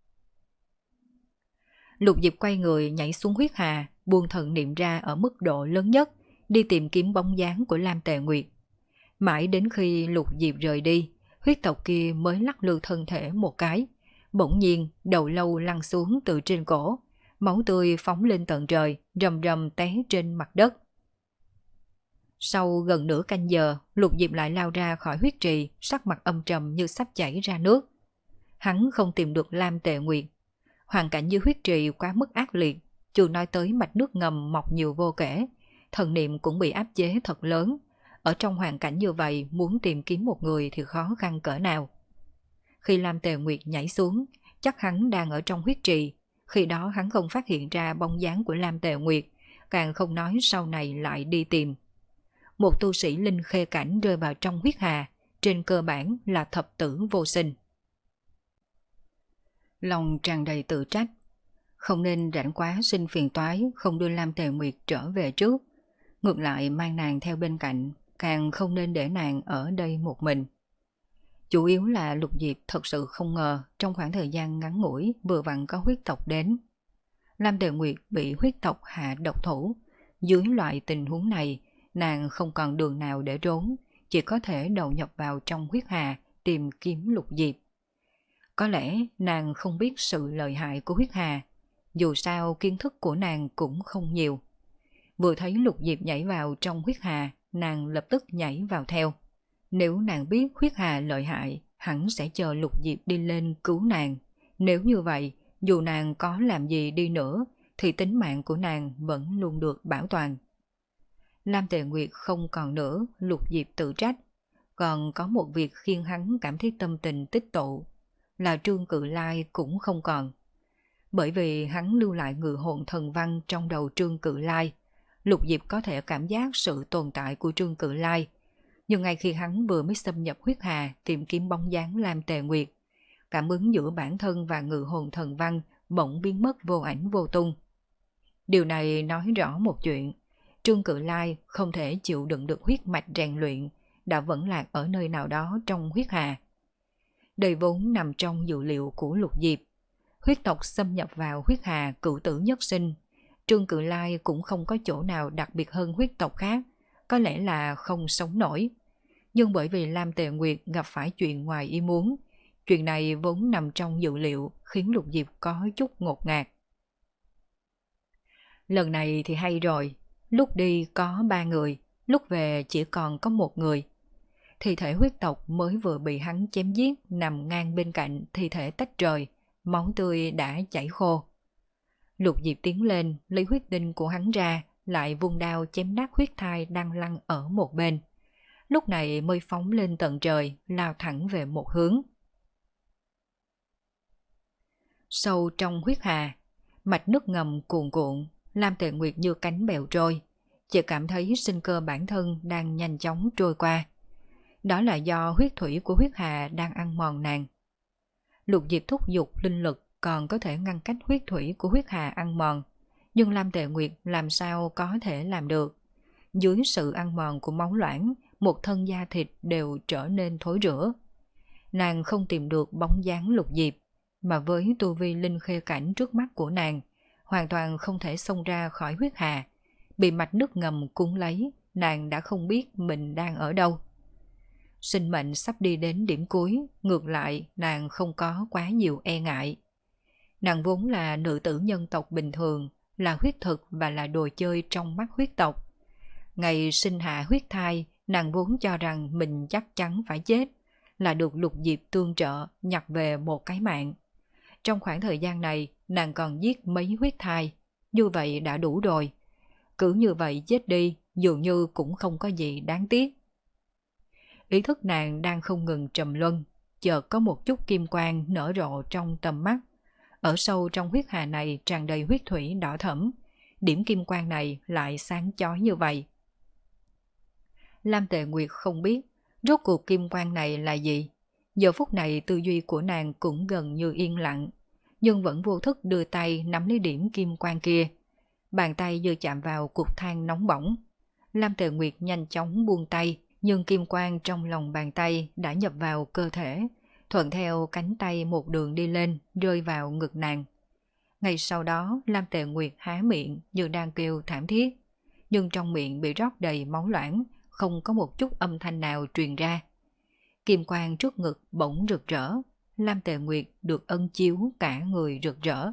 Lục Diệp quay người nhảy xuống huyết hà, buông thần niệm ra ở mức độ lớn nhất, đi tìm kiếm bóng dáng của Lam Tề Nguyệt. Mãi đến khi Lục Diệp rời đi, huyết tộc kia mới lắc lư thân thể một cái. Bỗng nhiên đầu lâu lăn xuống từ trên cổ, máu tươi phóng lên tận trời, rầm rầm té trên mặt đất. Sau gần nửa canh giờ, Lục Diệp lại lao ra khỏi huyết trì, sắc mặt âm trầm như sắp chảy ra nước. Hắn không tìm được Lam Tề Nguyệt. Hoàn cảnh như huyết trì quá mức ác liệt, chưa nói tới mạch nước ngầm mọc nhiều vô kể, thần niệm cũng bị áp chế thật lớn. Ở trong hoàn cảnh như vậy, muốn tìm kiếm một người thì khó khăn cỡ nào. Khi Lam Tề Nguyệt nhảy xuống, chắc hắn đang ở trong huyết trì. Khi đó hắn không phát hiện ra bóng dáng của Lam Tề Nguyệt, càng không nói sau này lại đi tìm. Một tu sĩ linh khê cảnh rơi vào trong huyết hà, trên cơ bản là thập tử vô sinh. Lòng tràn đầy tự trách, không nên rảnh quá sinh phiền toái, không đưa Lam Tề Nguyệt trở về trước. Ngược lại mang nàng theo bên cạnh, càng không nên để nàng ở đây một mình. Chủ yếu là Lục Diệp thật sự không ngờ trong khoảng thời gian ngắn ngủi vừa vặn có huyết tộc đến. Lam Tề Nguyệt bị huyết tộc hạ độc thủ. Dưới loại tình huống này, nàng không còn đường nào để trốn, chỉ có thể đầu nhập vào trong huyết hà tìm kiếm Lục Diệp. Có lẽ nàng không biết sự lợi hại của huyết hà, dù sao kiến thức của nàng cũng không nhiều. Vừa thấy Lục Diệp nhảy vào trong huyết hà, nàng lập tức nhảy vào theo. Nếu nàng biết huyết hà lợi hại, hẳn sẽ chờ Lục Diệp đi lên cứu nàng. Nếu như vậy, dù nàng có làm gì đi nữa, thì tính mạng của nàng vẫn luôn được bảo toàn. Lam Tề Nguyệt không còn nữa, Lục Diệp tự trách. Còn có một việc khiến hắn cảm thấy tâm tình tích tụ, là Trương Cự Lai cũng không còn. Bởi vì hắn lưu lại ngự hồn thần văn trong đầu Trương Cự Lai, Lục Diệp có thể cảm giác sự tồn tại của Trương Cự Lai. Nhưng ngay khi hắn vừa mới xâm nhập huyết hà tìm kiếm bóng dáng Lam Tề Nguyệt, cảm ứng giữa bản thân và ngự hồn thần văn bỗng biến mất vô ảnh vô tung. Điều này nói rõ một chuyện, Trương Cự Lai không thể chịu đựng được huyết mạch rèn luyện, đã vẫn lạc ở nơi nào đó trong huyết hà. Đây vốn nằm trong dự liệu của Lục Diệp. Huyết tộc xâm nhập vào huyết hà cửu tử nhất sinh, Trương Cự Lai cũng không có chỗ nào đặc biệt hơn huyết tộc khác, có lẽ là không sống nổi. Nhưng bởi vì Lam Tề Nguyệt gặp phải chuyện ngoài ý muốn, chuyện này vốn nằm trong dự liệu khiến Lục Diệp có chút ngột ngạt. Lần này thì hay rồi, lúc đi có ba người, lúc về chỉ còn có một người. Thi thể huyết tộc mới vừa bị hắn chém giết nằm ngang bên cạnh thi thể tách rời, máu tươi đã chảy khô. Lục Diệp tiến lên, lấy huyết tinh của hắn ra, lại vung đao chém nát huyết thai đang lăn ở một bên. Lúc này mới phóng lên tận trời, lao thẳng về một hướng. Sâu trong huyết hà, mạch nước ngầm cuồn cuộn, Lam Tề Nguyệt như cánh bèo trôi, chỉ cảm thấy sinh cơ bản thân đang nhanh chóng trôi qua. Đó là do huyết thủy của huyết hà đang ăn mòn nàng. Lục Diệp thúc giục linh lực còn có thể ngăn cách huyết thủy của huyết hà ăn mòn, nhưng Lam Tề Nguyệt làm sao có thể làm được. Dưới sự ăn mòn của máu loãng, một thân da thịt đều trở nên thối rữa. Nàng không tìm được bóng dáng Lục Diệp, mà với tu vi linh khê cảnh trước mắt của nàng, hoàn toàn không thể xông ra khỏi huyết hà. Bị mạch nước ngầm cuốn lấy, nàng đã không biết mình đang ở đâu. Sinh mệnh sắp đi đến điểm cuối, ngược lại nàng không có quá nhiều e ngại. Nàng vốn là nữ tử nhân tộc bình thường, là huyết thực và là đồ chơi trong mắt huyết tộc. Ngày sinh hạ huyết thai, nàng vốn cho rằng mình chắc chắn phải chết, là được Lục Diệp tương trợ nhặt về một cái mạng. Trong khoảng thời gian này, nàng còn giết mấy huyết thai, như vậy đã đủ rồi. Cứ như vậy chết đi, dường như cũng không có gì đáng tiếc. Ý thức nàng đang không ngừng trầm luân, chợt có một chút kim quang nở rộ trong tầm mắt. Ở sâu trong huyết hà này tràn đầy huyết thủy đỏ thẫm, điểm kim quang này lại sáng chói như vậy. Lam Tề Nguyệt không biết rốt cuộc kim quang này là gì. Giờ phút này tư duy của nàng cũng gần như yên lặng, nhưng vẫn vô thức đưa tay nắm lấy điểm kim quang kia. Bàn tay vừa chạm vào cục than nóng bỏng. Lam Tề Nguyệt nhanh chóng buông tay, nhưng kim quang trong lòng bàn tay đã nhập vào cơ thể, thuận theo cánh tay một đường đi lên, rơi vào ngực nàng. Ngay sau đó, Lam Tề Nguyệt há miệng như đang kêu thảm thiết, nhưng trong miệng bị rót đầy máu loãng, không có một chút âm thanh nào truyền ra. Kim quang trước ngực bỗng rực rỡ, Lam Tề Nguyệt được ân chiếu cả người rực rỡ.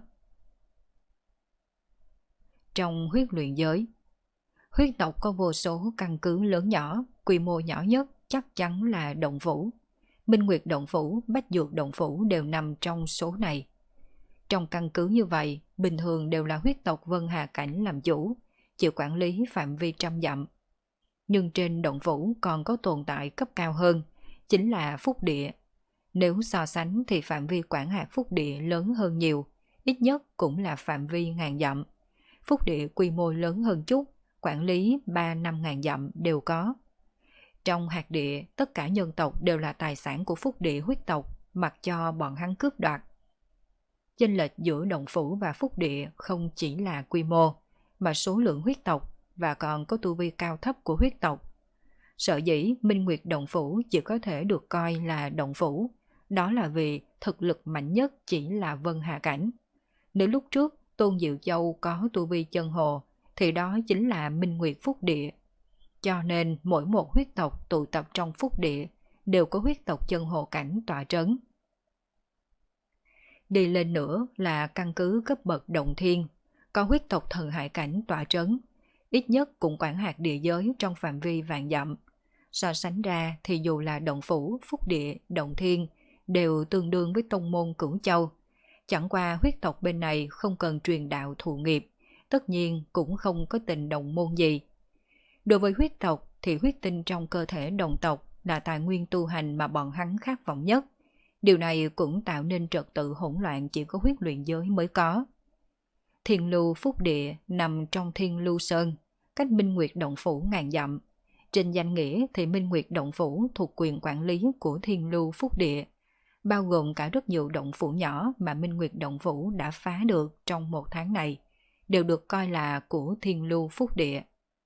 Trong huyết luyện giới, huyết tộc có vô số căn cứ lớn nhỏ, quy mô nhỏ nhất chắc chắn là động phủ. Minh Nguyệt động phủ, Bách Dược động phủ đều nằm trong số này. Trong căn cứ như vậy, bình thường đều là huyết tộc Vân Hà Cảnh làm chủ, chịu quản lý phạm vi trăm dặm. Nhưng trên động phủ còn có tồn tại cấp cao hơn, chính là Phúc Địa. Nếu so sánh thì phạm vi quản hạt Phúc Địa lớn hơn nhiều, ít nhất cũng là phạm vi ngàn dặm. Phúc Địa quy mô lớn hơn chút, quản lý ba năm ngàn dặm đều có. Trong hạt địa, tất cả nhân tộc đều là tài sản của Phúc Địa huyết tộc, mặc cho bọn hắn cướp đoạt. Chênh lệch giữa động phủ và Phúc Địa không chỉ là quy mô, mà số lượng huyết tộc và còn có tu vi cao thấp của huyết tộc. Sở dĩ Minh Nguyệt động phủ chỉ có thể được coi là động phủ, đó là vì thực lực mạnh nhất chỉ là Vân Hà Cảnh. Nếu lúc trước Tôn Diệu Châu có tu vi chân hồ, thì đó chính là Minh Nguyệt Phúc Địa. Cho nên mỗi một huyết tộc tụ tập trong Phúc Địa đều có huyết tộc chân hồ cảnh tọa trấn. Đi lên nữa là căn cứ cấp bậc động thiên, có huyết tộc thần hải cảnh tọa trấn, ít nhất cũng quản hạt địa giới trong phạm vi vạn dặm. So sánh ra thì dù là động phủ, Phúc Địa, động thiên đều tương đương với tông môn Cửu Châu. Chẳng qua huyết tộc bên này không cần truyền đạo thụ nghiệp, tất nhiên cũng không có tình đồng môn gì. Đối với huyết tộc thì huyết tinh trong cơ thể đồng tộc là tài nguyên tu hành mà bọn hắn khát vọng nhất. Điều này cũng tạo nên trật tự hỗn loạn chỉ có huyết luyện giới mới có. Thiên Lưu Phúc Địa nằm trong Thiên Lưu Sơn, cách Minh Nguyệt động phủ ngàn dặm. Trên danh nghĩa thì Minh Nguyệt động phủ thuộc quyền quản lý của Thiên Lưu Phúc Địa, bao gồm cả rất nhiều động phủ nhỏ mà Minh Nguyệt động phủ đã phá được trong một tháng này, đều được coi là của Thiên Lưu Phúc Địa.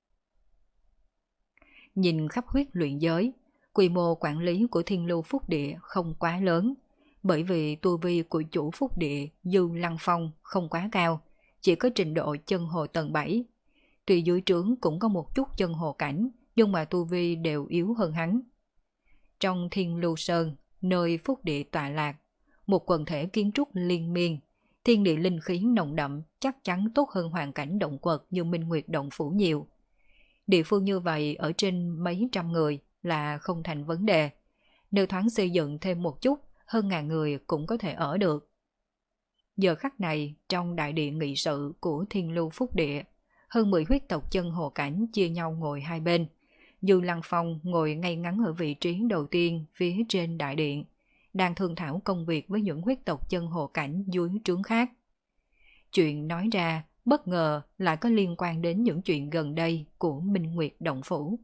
Nhìn khắp huyết luyện giới, quy mô quản lý của Thiên Lưu Phúc Địa không quá lớn, bởi vì tu vi của chủ Phúc Địa Dư Lăng Phong không quá cao, chỉ có trình độ chân hồ tầng bảy. Tuy dưới trướng cũng có một chút chân hồ cảnh, nhưng mà tu vi đều yếu hơn hắn. Trong Thiên Lưu Sơn, nơi Phúc Địa tọa lạc, một quần thể kiến trúc liên miên, thiên địa linh khí nồng đậm chắc chắn tốt hơn hoàn cảnh động quật như Minh Nguyệt động phủ nhiều. Địa phương như vậy ở trên mấy trăm người là không thành vấn đề. Nếu thoáng xây dựng thêm một chút, hơn ngàn người cũng có thể ở được. Giờ khắc này, trong đại điện nghị sự của Thiên Lưu Phúc Địa, hơn mười huyết tộc chân hồ cảnh chia nhau ngồi hai bên. Dư Lăng Phong ngồi ngay ngắn ở vị trí đầu tiên phía trên đại điện, đang thương thảo công việc với những huyết tộc chân hồ cảnh dưới trướng khác. Chuyện nói ra bất ngờ lại có liên quan đến những chuyện gần đây của Minh Nguyệt động phủ.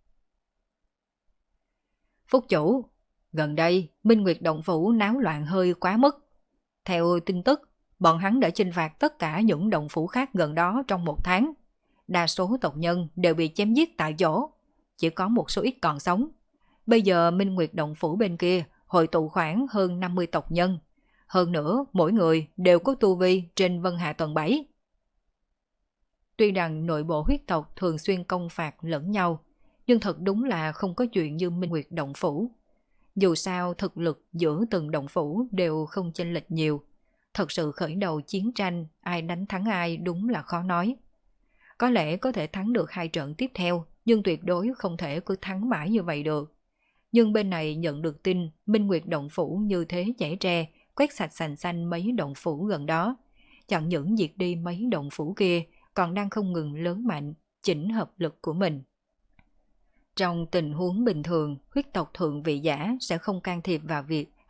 Phúc chủ, gần đây Minh Nguyệt động phủ náo loạn hơi quá mức. Theo tin tức, bọn hắn đã chinh phạt tất cả những động phủ khác gần đó trong một tháng. Đa số tộc nhân đều bị chém giết tại chỗ, chỉ có một số ít còn sống. Bây giờ Minh Nguyệt động phủ bên kia hội tụ khoảng hơn năm mươi tộc nhân. Hơn nữa, mỗi người đều có tu vi trên Vân Hạ tầng bảy. Tuy rằng nội bộ huyết tộc thường xuyên công phạt lẫn nhau, nhưng thật đúng là không có chuyện như Minh Nguyệt động phủ. Dù sao thực lực giữa từng động phủ đều không chênh lệch nhiều. Thật sự khởi đầu chiến tranh, ai đánh thắng ai đúng là khó nói. Có lẽ có thể thắng được hai trận tiếp theo, nhưng tuyệt đối không thể cứ thắng mãi như vậy được. Nhưng bên này nhận được tin Minh Nguyệt động phủ như thế chảy tre, quét sạch sành xanh mấy động phủ gần đó. Chẳng những diệt đi mấy động phủ kia, còn đang không ngừng lớn mạnh, chỉnh hợp lực của mình. Trong tình huống bình thường, huyết tộc thượng vị giả sẽ không can thiệp vào việc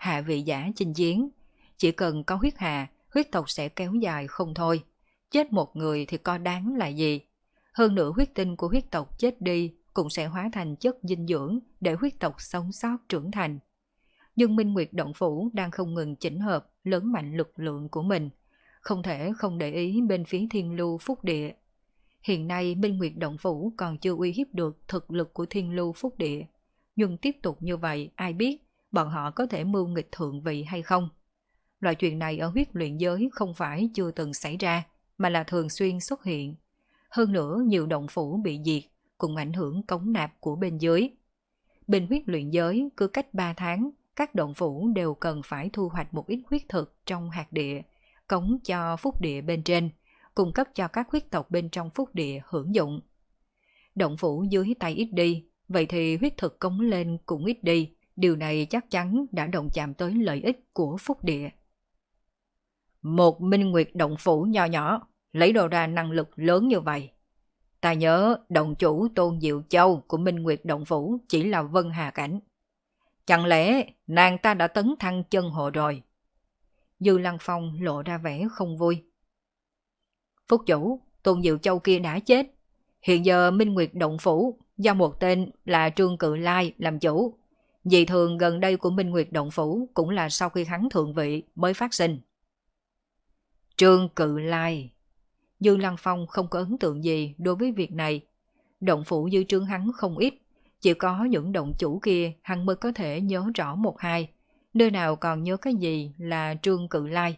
hạ vị giả chinh chiến. Chỉ cần có huyết hà, huyết tộc sẽ kéo dài không thôi. Chết một người thì có đáng là gì? Hơn nữa huyết tinh của huyết tộc chết đi cũng sẽ hóa thành chất dinh dưỡng để huyết tộc sống sót trưởng thành. Nhưng Minh Nguyệt Động Phủ đang không ngừng chỉnh hợp, lớn mạnh lực lượng của mình, không thể không để ý bên phía Thiên Lưu Phúc Địa. Hiện nay Minh Nguyệt Động Phủ còn chưa uy hiếp được thực lực của Thiên Lưu Phúc Địa, nhưng tiếp tục như vậy ai biết bọn họ có thể mưu nghịch thượng vị hay không. Loại chuyện này ở huyết luyện giới không phải chưa từng xảy ra, mà là thường xuyên xuất hiện. Hơn nữa nhiều động phủ bị diệt cũng ảnh hưởng cống nạp của bên dưới. Bên huyết luyện giới cứ cách ba tháng, các động phủ đều cần phải thu hoạch một ít huyết thực trong hạt địa, cống cho phúc địa bên trên, cung cấp cho các huyết tộc bên trong phúc địa hưởng dụng. Động phủ dưới tay ít đi, vậy thì huyết thực cống lên cũng ít đi, điều này chắc chắn đã động chạm tới lợi ích của phúc địa. Một Minh Nguyệt Động Phủ nho nhỏ, lấy đồ ra năng lực lớn như vậy. Ta nhớ động chủ Tôn Diệu Châu của Minh Nguyệt Động Phủ chỉ là Vân Hà Cảnh. Chẳng lẽ nàng ta đã tấn thăng chân hộ rồi? Dư Lăng Phong lộ ra vẻ không vui. Phúc chủ, Tôn Diệu Châu kia đã chết. Hiện giờ Minh Nguyệt Động Phủ do một tên là Trương Cự Lai làm chủ. Dị thường gần đây của Minh Nguyệt Động Phủ cũng là sau khi hắn thượng vị mới phát sinh. Trương Cự Lai. Dư Lăng Phong không có ấn tượng gì đối với việc này. Động phủ dưới trướng hắn không ít, chỉ có những động chủ kia hắn mới có thể nhớ rõ một hai, nơi nào còn nhớ cái gì là Trương Cự Lai.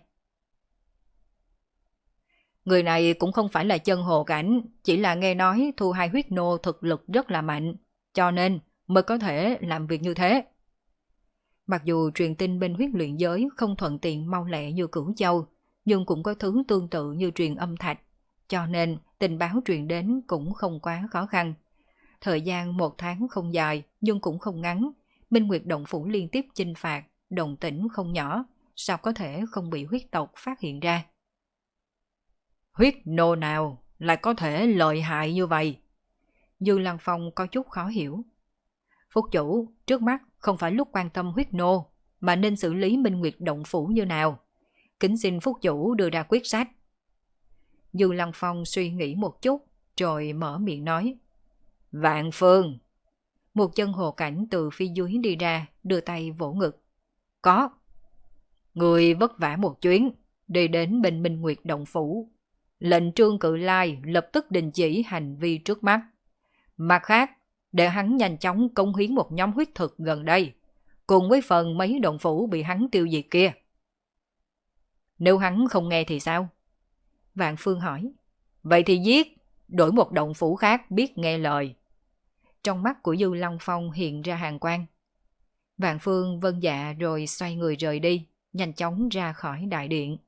Người này cũng không phải là chân hồ cảnh, chỉ là nghe nói thu hai huyết nô thực lực rất là mạnh, cho nên mới có thể làm việc như thế. Mặc dù truyền tin bên huyết luyện giới không thuận tiện mau lẹ như Cửu Châu, nhưng cũng có thứ tương tự như truyền âm thạch, cho nên tình báo truyền đến cũng không quá khó khăn. Thời gian một tháng không dài nhưng cũng không ngắn, Minh Nguyệt Động Phủ liên tiếp chinh phạt, động tĩnh không nhỏ, sao có thể không bị huyết tộc phát hiện ra. Huyết nô nào lại có thể lợi hại như vậy? Dư Lăng Phong có chút khó hiểu. Phúc chủ, trước mắt không phải lúc quan tâm huyết nô, mà nên xử lý Minh Nguyệt Động Phủ như nào? Kính xin Phúc chủ đưa ra quyết sách. Dư Lăng Phong suy nghĩ một chút, rồi mở miệng nói. Vạn Phương. Một chân hồ cảnh từ phía dưới đi ra, đưa tay vỗ ngực. Có. Người vất vả một chuyến, đi đến bên Minh Nguyệt Động Phủ. Lệnh Trương Cự Lai lập tức đình chỉ hành vi trước mắt. Mặt khác, để hắn nhanh chóng cống hiến một nhóm huyết thực gần đây, cùng với phần mấy động phủ bị hắn tiêu diệt kia. Nếu hắn không nghe thì sao? Vạn Phương hỏi. Vậy thì giết, đổi một động phủ khác biết nghe lời. Trong mắt của Dư Lăng Phong hiện ra hàn quang. Vạn Phương vâng dạ rồi xoay người rời đi, nhanh chóng ra khỏi đại điện.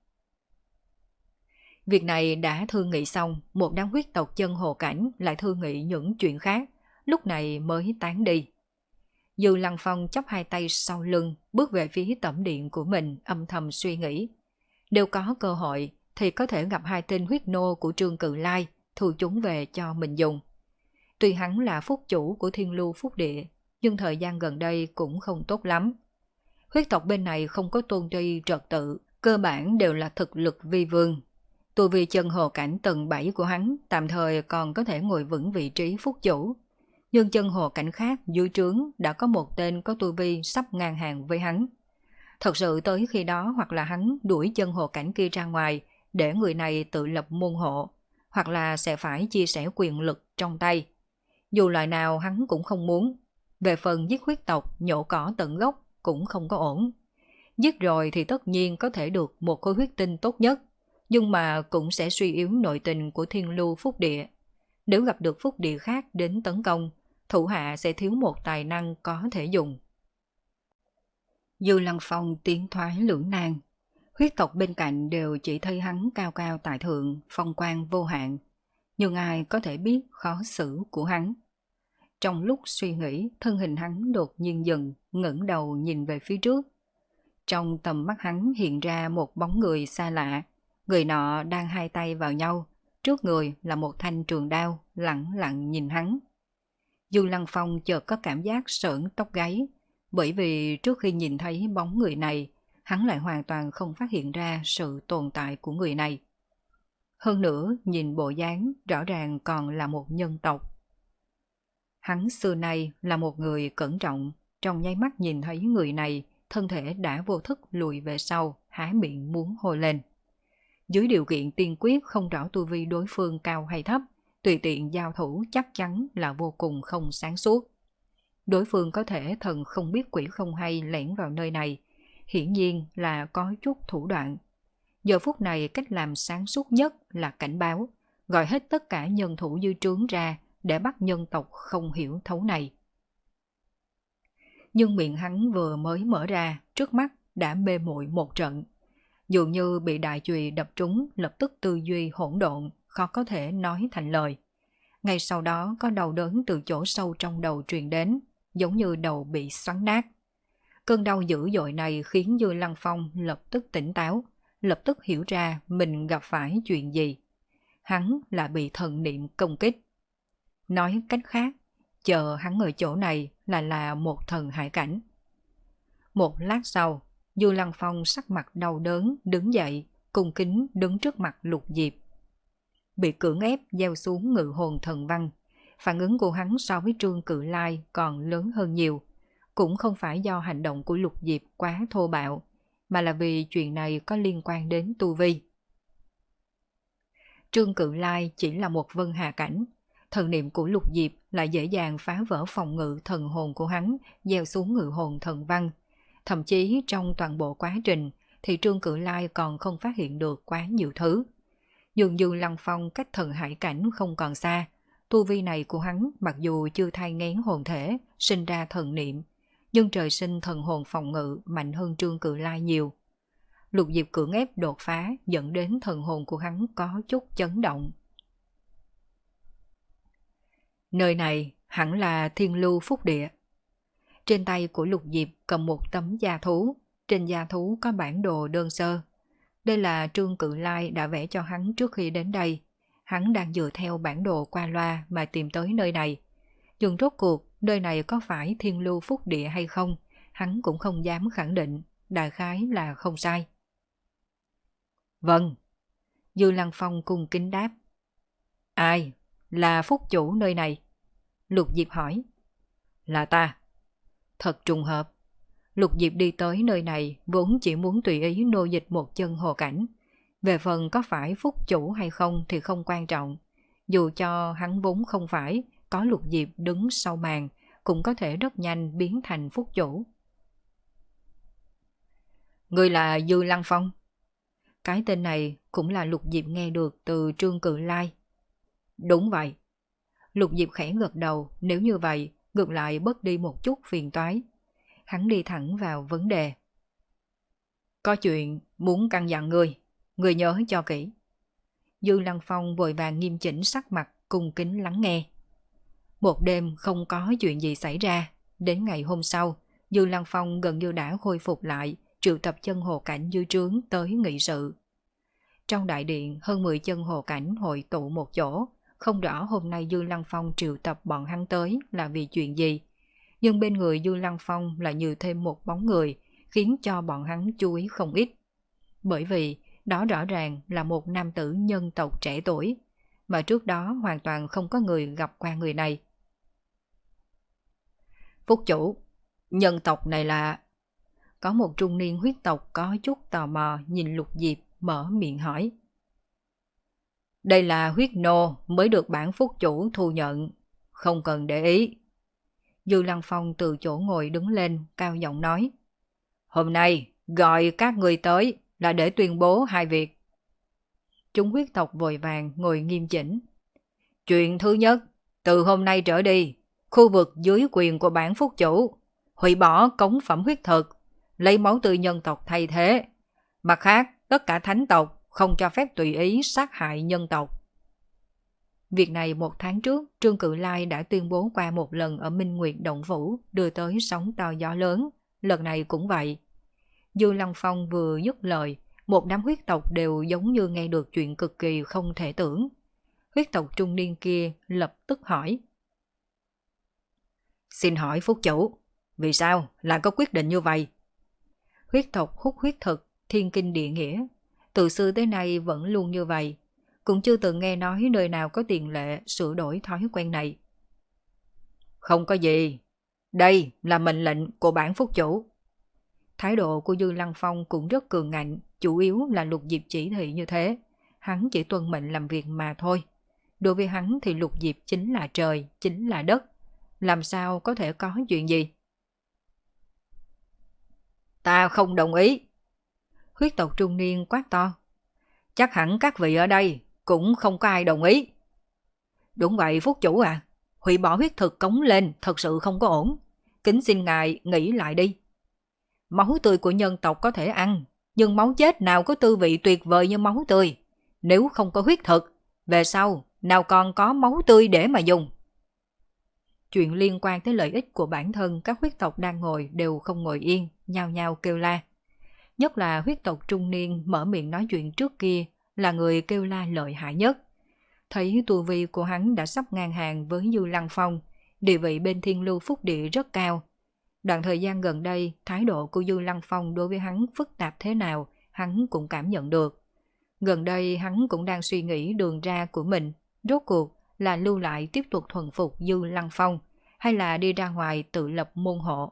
Việc này đã thương nghị xong, một đám huyết tộc chân hồ cảnh lại thương nghị những chuyện khác, lúc này mới tán đi. Dư Lăng Phong chắp hai tay sau lưng, bước về phía tẩm điện của mình, âm thầm suy nghĩ. Nếu có cơ hội thì có thể gặp hai tên huyết nô của Trương Cự Lai, thu chúng về cho mình dùng. Tuy hắn là phúc chủ của Thiên Lưu Phúc Địa, nhưng thời gian gần đây cũng không tốt lắm. Huyết tộc bên này không có tôn tri trật tự, cơ bản đều là thực lực vi vương. Tu vi chân hồ cảnh tầng bảy của hắn tạm thời còn có thể ngồi vững vị trí phúc chủ. Nhưng chân hồ cảnh khác dưới trướng đã có một tên có tu vi sắp ngang hàng với hắn. Thật sự tới khi đó hoặc là hắn đuổi chân hồ cảnh kia ra ngoài để người này tự lập môn hộ, hoặc là sẽ phải chia sẻ quyền lực trong tay. Dù loại nào hắn cũng không muốn. Về phần giết huyết tộc nhổ cỏ tận gốc cũng không có ổn. Giết rồi thì tất nhiên có thể được một khối huyết tinh tốt nhất, nhưng mà cũng sẽ suy yếu nội tình của Thiên Lưu Phúc Địa. Nếu gặp được Phúc Địa khác đến tấn công, thủ hạ sẽ thiếu một tài năng có thể dùng. Dư Lăng Phong tiến thoái lưỡng nan. Huyết tộc bên cạnh đều chỉ thấy hắn cao cao tại thượng, phong quang vô hạn. Nhưng ai có thể biết khó xử của hắn. Trong lúc suy nghĩ, thân hình hắn đột nhiên dừng, ngẩng đầu nhìn về phía trước. Trong tầm mắt hắn hiện ra một bóng người xa lạ. Người nọ đang hai tay vào nhau, trước người là một thanh trường đao, lẳng lặng nhìn hắn. Dư Lăng Phong chợt có cảm giác sởn tóc gáy, Bởi vì trước khi nhìn thấy bóng người này, hắn lại hoàn toàn không phát hiện ra sự tồn tại của người này. Hơn nữa, nhìn bộ dáng rõ ràng còn là một nhân tộc. Hắn xưa nay là một người cẩn trọng, trong nháy mắt nhìn thấy người này, thân thể đã vô thức lùi về sau, há miệng muốn hôi lên. Dưới điều kiện tiên quyết không rõ tu vi đối phương cao hay thấp, tùy tiện giao thủ chắc chắn là vô cùng không sáng suốt. Đối phương có thể thần không biết quỷ không hay lẻn vào nơi này, hiển nhiên là có chút thủ đoạn. Giờ phút này cách làm sáng suốt nhất là cảnh báo, gọi hết tất cả nhân thủ dư trướng ra để bắt nhân tộc không hiểu thấu này. Nhưng miệng hắn vừa mới mở ra, trước mắt đã mê muội một trận. Dường như bị đại chùy đập trúng, lập tức tư duy hỗn độn, khó có thể nói thành lời. Ngay sau đó có đau đớn từ chỗ sâu trong đầu truyền đến, giống như đầu bị xoắn nát. Cơn đau dữ dội này khiến Dư Lăng Phong lập tức tỉnh táo, lập tức hiểu ra mình gặp phải chuyện gì. Hắn là bị thần niệm công kích. Nói cách khác, chờ hắn ở chỗ này là là một thần hải cảnh. Một lát sau, Dư Lăng Phong sắc mặt đau đớn đứng dậy, cung kính đứng trước mặt Lục Diệp. Bị cưỡng ép gieo xuống ngự hồn thần văn, phản ứng của hắn so với Trương Cự Lai còn lớn hơn nhiều. Cũng không phải do hành động của Lục Diệp quá thô bạo, mà là vì chuyện này có liên quan đến tu vi. Trương Cự Lai chỉ là một vân hà cảnh, thần niệm của Lục Diệp lại dễ dàng phá vỡ phòng ngự thần hồn của hắn, gieo xuống ngự hồn thần văn. Thậm chí trong toàn bộ quá trình thì Trương Cự Lai còn không phát hiện được quá nhiều thứ. Dường như Lăng Phong cách thần hải cảnh không còn xa, tu vi này của hắn mặc dù chưa thai nghén hồn thể, sinh ra thần niệm, nhưng trời sinh thần hồn phòng ngự mạnh hơn Trương Cự Lai nhiều. Lục Diệp cưỡng ép đột phá dẫn đến thần hồn của hắn có chút chấn động. Nơi này hẳn là Thiên Lưu Phúc Địa. Trên tay của Lục Diệp cầm một tấm da thú, trên da thú có bản đồ đơn sơ. Đây là Trương Cự Lai đã vẽ cho hắn trước khi đến đây. Hắn đang dựa theo bản đồ qua loa mà tìm tới nơi này. Nhưng rốt cuộc nơi này có phải Thiên Lưu Phúc Địa hay không, hắn cũng không dám khẳng định, đại khái là không sai. Vâng. Dư Lăng Phong cung kính đáp. Ai? Là phúc chủ nơi này? Lục Diệp hỏi. Là ta. Thật trùng hợp. Lục Diệp đi tới nơi này vốn chỉ muốn tùy ý nô dịch một chân hồ cảnh. Về phần có phải phúc chủ hay không thì không quan trọng. Dù cho hắn vốn không phải, có Lục Diệp đứng sau màn, cũng có thể rất nhanh biến thành phúc chủ. Người là Dư Lăng Phong. Cái tên này cũng là Lục Diệp nghe được từ Trương Cự Lai. Đúng vậy. Lục Diệp khẽ gật đầu, nếu như vậy, ngược lại bớt đi một chút phiền toái. Hắn đi thẳng vào vấn đề. Có chuyện muốn căn dặn ngươi, ngươi nhớ cho kỹ. Dư Lăng Phong vội vàng nghiêm chỉnh sắc mặt, cung kính lắng nghe. Một đêm không có chuyện gì xảy ra, đến ngày hôm sau, Dư Lăng Phong gần như đã khôi phục lại, triệu tập chân hồ cảnh dưới trướng tới nghị sự. Trong đại điện, hơn mười chân hồ cảnh hội tụ một chỗ, không rõ hôm nay Dư Lăng Phong triệu tập bọn hắn tới là vì chuyện gì. Nhưng bên người Dư Lăng Phong lại như thêm một bóng người, khiến cho bọn hắn chú ý không ít. Bởi vì đó rõ ràng là một nam tử nhân tộc trẻ tuổi, mà trước đó hoàn toàn không có người gặp qua người này. Phúc chủ, nhân tộc này là... Có một trung niên huyết tộc có chút tò mò nhìn Lục Diệp mở miệng hỏi. Đây là huyết nô mới được bản phúc chủ thu nhận, không cần để ý. Dư Lăng Phong từ chỗ ngồi đứng lên, cao giọng nói. Hôm nay gọi các người tới là để tuyên bố hai việc. Chúng huyết tộc vội vàng ngồi nghiêm chỉnh. Chuyện thứ nhất, từ hôm nay trở đi, khu vực dưới quyền của bản phúc chủ, hủy bỏ cống phẩm huyết thực, lấy máu tươi nhân tộc thay thế. Mặt khác, tất cả thánh tộc không cho phép tùy ý sát hại nhân tộc. Việc này một tháng trước, Trương Cự Lai đã tuyên bố qua một lần ở Minh Nguyệt Động Phủ, đưa tới sóng to gió lớn. Lần này cũng vậy. Dư Lăng Phong vừa dứt lời, một đám huyết tộc đều giống như nghe được chuyện cực kỳ không thể tưởng. Huyết tộc trung niên kia lập tức hỏi. Xin hỏi phúc chủ, Vì sao lại có quyết định như vậy? Huyết tộc hút huyết thực, thiên kinh địa nghĩa. Từ xưa tới nay vẫn luôn như vậy. Cũng chưa từng nghe nói nơi nào có tiền lệ sửa đổi thói quen này. Không có gì. Đây là mệnh lệnh của bản phúc chủ. Thái độ của Dư Lăng Phong cũng rất cường ngạnh, chủ yếu là Lục Diệp chỉ thị như thế. Hắn chỉ tuân mệnh làm việc mà thôi. Đối với hắn thì Lục Diệp chính là trời, chính là đất. Làm sao có thể có chuyện gì? Ta không đồng ý. Huyết tộc trung niên quát to. Chắc hẳn các vị ở đây cũng không có ai đồng ý. Đúng vậy phúc chủ à, hủy bỏ huyết thực cống lên thật sự không có ổn. Kính xin ngài nghĩ lại đi. Máu tươi của nhân tộc có thể ăn, nhưng máu chết nào có tư vị tuyệt vời như máu tươi. Nếu không có huyết thực, về sau nào còn có máu tươi để mà dùng. Chuyện liên quan tới lợi ích của bản thân các huyết tộc đang ngồi đều không ngồi yên, nhao nhao kêu la. Nhất là huyết tộc trung niên mở miệng nói chuyện trước kia là người kêu la lợi hại nhất. Thấy tu vi của hắn đã sắp ngang hàng với Dư Lăng Phong, địa vị bên Thiên Lưu Phúc Địa rất cao. Đoạn thời gian gần đây, thái độ của Dư Lăng Phong đối với hắn phức tạp thế nào, hắn cũng cảm nhận được. Gần đây hắn cũng đang suy nghĩ đường ra của mình, rốt cuộc là lưu lại tiếp tục thuần phục Dư Lăng Phong, hay là đi ra ngoài tự lập môn hộ.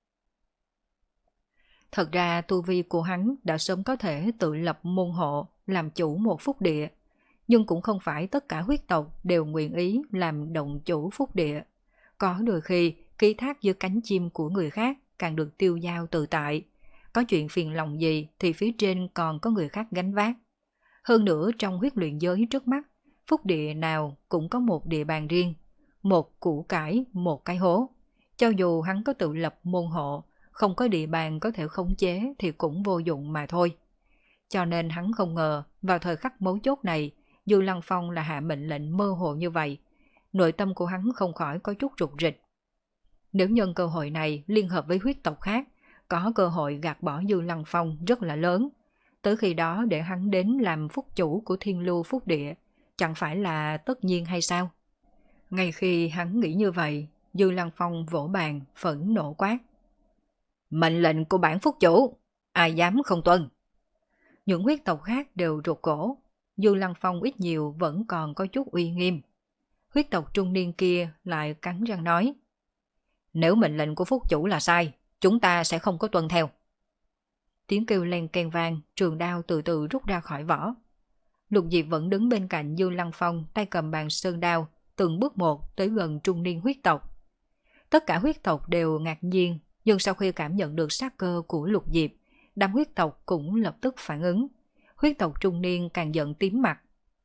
Thật ra tu vi của hắn đã sớm có thể tự lập môn hộ, làm chủ một phúc địa, nhưng cũng không phải tất cả huyết tộc đều nguyện ý làm động chủ phúc địa. Có đôi khi ký thác dưới cánh chim của người khác càng được tiêu dao tự tại. Có chuyện phiền lòng gì thì phía trên còn có người khác gánh vác. Hơn nữa trong huyết luyện giới trước mắt, phúc địa nào cũng có một địa bàn riêng, một củ cải, một cái hố. Cho dù hắn có tự lập môn hộ, không có địa bàn có thể khống chế thì cũng vô dụng mà thôi. Cho nên hắn không ngờ vào thời khắc mấu chốt này, Dư Lăng Phong là hạ mệnh lệnh mơ hồ như vậy. Nội tâm của hắn không khỏi có chút rụt rịch. Nếu nhân cơ hội này liên hợp với huyết tộc khác, có cơ hội gạt bỏ Dư Lăng Phong rất là lớn. Tới khi đó để hắn đến làm phúc chủ của Thiên Lưu Phúc Địa, chẳng phải là tất nhiên hay sao? Ngay khi hắn nghĩ như vậy, Dư Lăng Phong vỗ bàn, phẫn nộ quát. Mệnh lệnh của bản phúc chủ, ai dám không tuân? Những huyết tộc khác đều rụt cổ, Dư Lăng Phong ít nhiều vẫn còn có chút uy nghiêm. Huyết tộc trung niên kia lại cắn răng nói. Nếu mệnh lệnh của phúc chủ là sai, chúng ta sẽ không có tuân theo. Tiếng kêu len keng vang, trường đao từ từ rút ra khỏi vỏ. Lục Diệp vẫn đứng bên cạnh Dư Lăng Phong, tay cầm bàn sơn đao, từng bước một tới gần trung niên huyết tộc. Tất cả huyết tộc đều ngạc nhiên, nhưng sau khi cảm nhận được sát cơ của Lục Diệp, đám huyết tộc cũng lập tức phản ứng. Huyết tộc trung niên càng giận tím mặt.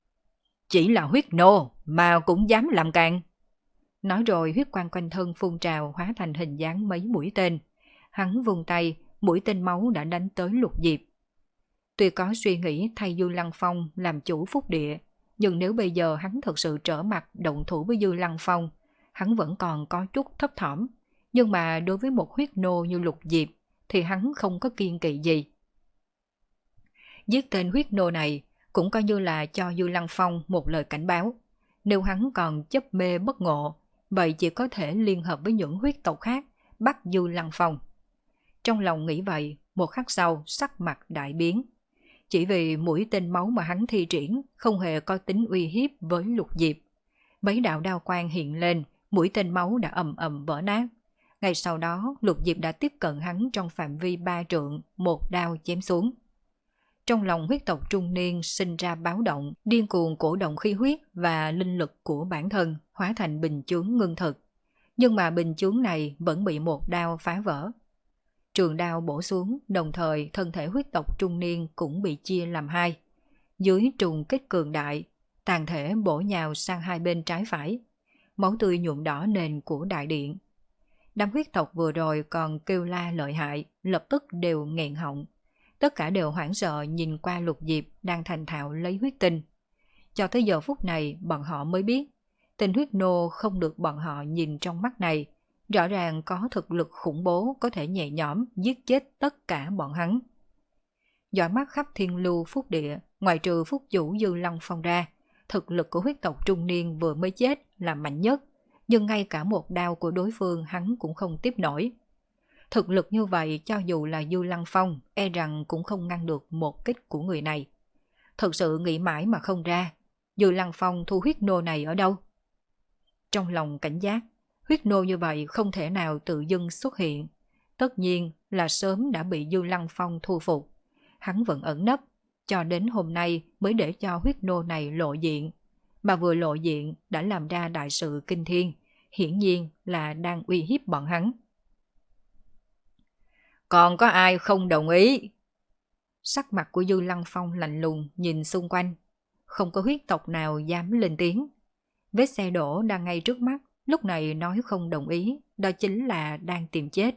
Chỉ là huyết nô mà cũng dám làm càn. Nói rồi huyết quang quanh thân phun trào hóa thành hình dáng mấy mũi tên. Hắn vung tay, mũi tên máu đã đánh tới Lục Diệp. Tuy có suy nghĩ thay Dư Lăng Phong làm chủ phúc địa, nhưng nếu bây giờ hắn thật sự trở mặt động thủ với Dư Lăng Phong, hắn vẫn còn có chút thấp thỏm. Nhưng mà đối với một huyết nô như Lục Diệp thì hắn không có kiên kỵ gì. Giết tên huyết nô này cũng coi như là cho Dư Lăng Phong một lời cảnh báo. Nếu hắn còn chấp mê bất ngộ, vậy chỉ có thể liên hợp với những huyết tộc khác bắt Dư Lăng Phong. Trong lòng nghĩ vậy, một khắc sau sắc mặt đại biến. Chỉ vì mũi tên máu mà hắn thi triển không hề có tính uy hiếp với Lục Diệp. Mấy đạo đao quang hiện lên, mũi tên máu đã ầm ầm vỡ nát. Ngay sau đó, Lục Diệp đã tiếp cận hắn trong phạm vi ba trượng, một đao chém xuống. Trong lòng huyết tộc trung niên sinh ra báo động, điên cuồng cổ động khí huyết và linh lực của bản thân hóa thành bình chướng ngưng thực. Nhưng mà bình chướng này vẫn bị một đao phá vỡ. Trường đao bổ xuống, đồng thời thân thể huyết tộc trung niên cũng bị chia làm hai. Dưới trùng kích cường đại, tàn thể bổ nhào sang hai bên trái phải. Máu tươi nhuộm đỏ nền của đại điện. Đám huyết tộc vừa rồi còn kêu la lợi hại, lập tức đều nghẹn họng. Tất cả đều hoảng sợ nhìn qua Lục Diệp đang thành thạo lấy huyết tinh. Cho tới giờ phút này bọn họ mới biết, tên huyết nô không được bọn họ nhìn trong mắt này, rõ ràng có thực lực khủng bố có thể nhẹ nhõm giết chết tất cả bọn hắn. Dõi mắt khắp Thiên Lưu Phúc Địa, ngoại trừ phúc chủ Dư Lăng Phong ra, thực lực của huyết tộc trung niên vừa mới chết là mạnh nhất, nhưng ngay cả một đao của đối phương hắn cũng không tiếp nổi. Thực lực như vậy cho dù là Dư Lăng Phong e rằng cũng không ngăn được một kích của người này. Thật sự nghĩ mãi mà không ra, Dư Lăng Phong thu huyết nô này ở đâu? Trong lòng cảnh giác, huyết nô như vậy không thể nào tự dưng xuất hiện. Tất nhiên là sớm đã bị Dư Lăng Phong thu phục. Hắn vẫn ẩn nấp, cho đến hôm nay mới để cho huyết nô này lộ diện. Mà vừa lộ diện đã làm ra đại sự kinh thiên, hiển nhiên là đang uy hiếp bọn hắn. Còn có ai không đồng ý? Sắc mặt của Dư Lăng Phong lạnh lùng nhìn xung quanh. Không có huyết tộc nào dám lên tiếng. Vết xe đổ đang ngay trước mắt, lúc này nói không đồng ý, đó chính là đang tìm chết.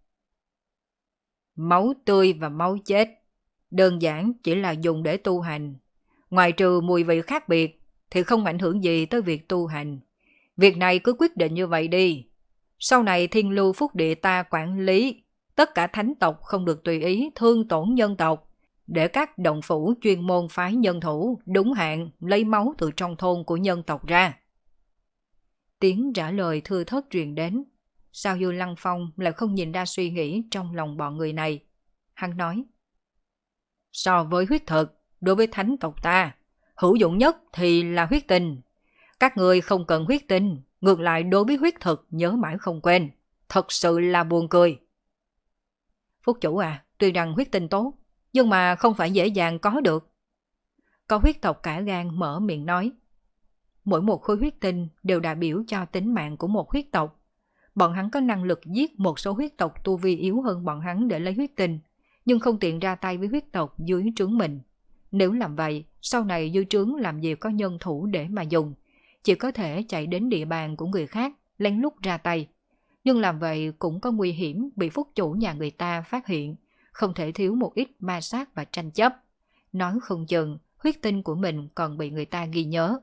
Máu tươi và máu chết, đơn giản chỉ là dùng để tu hành. Ngoài trừ mùi vị khác biệt, thì không ảnh hưởng gì tới việc tu hành. Việc này cứ quyết định như vậy đi. Sau này Thiên Lưu Phúc Địa ta quản lý, tất cả thánh tộc không được tùy ý thương tổn nhân tộc, để các động phủ chuyên môn phái nhân thủ đúng hạn lấy máu từ trong thôn của nhân tộc ra. Tiếng trả lời thưa thớt truyền đến. Sao Dư Lăng Phong lại không nhìn ra suy nghĩ trong lòng bọn người này? Hắn nói, so với huyết thực, đối với thánh tộc ta, hữu dụng nhất thì là huyết tinh. Các người không cần huyết tinh, ngược lại đối với huyết thực nhớ mãi không quên. Thật sự là buồn cười. Phúc chủ à, tuy rằng huyết tinh tốt, nhưng mà không phải dễ dàng có được. Có huyết tộc cả gan mở miệng nói. Mỗi một khối huyết tinh đều đại biểu cho tính mạng của một huyết tộc. Bọn hắn có năng lực giết một số huyết tộc tu vi yếu hơn bọn hắn để lấy huyết tinh, nhưng không tiện ra tay với huyết tộc dưới trướng mình. Nếu làm vậy, sau này dưới trướng làm gì có nhân thủ để mà dùng, chỉ có thể chạy đến địa bàn của người khác, lén lút ra tay. Nhưng làm vậy cũng có nguy hiểm bị phúc chủ nhà người ta phát hiện, không thể thiếu một ít ma sát và tranh chấp. Nói không chừng, huyết tinh của mình còn bị người ta ghi nhớ.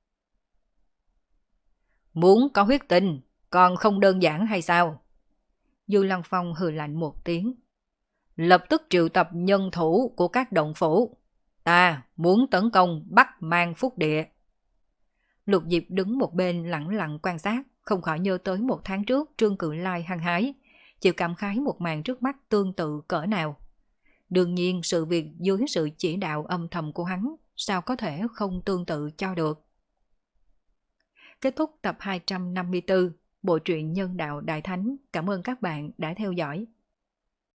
Muốn có huyết tinh, còn không đơn giản hay sao? Dư Lăng Phong hừ lạnh một tiếng. Lập tức triệu tập nhân thủ của các động phủ. Ta muốn tấn công Bắc Mang Phúc Địa. Lục Diệp đứng một bên lặng lặng quan sát, không khỏi nhớ tới một tháng trước Trương Cự Lai hăng hái, chịu cảm khái một màn trước mắt tương tự cỡ nào. Đương nhiên sự việc dưới sự chỉ đạo âm thầm của hắn, sao có thể không tương tự cho được. Kết thúc tập hai trăm năm mươi tư, bộ truyện Nhân Đạo Đại Thánh. Cảm ơn các bạn đã theo dõi.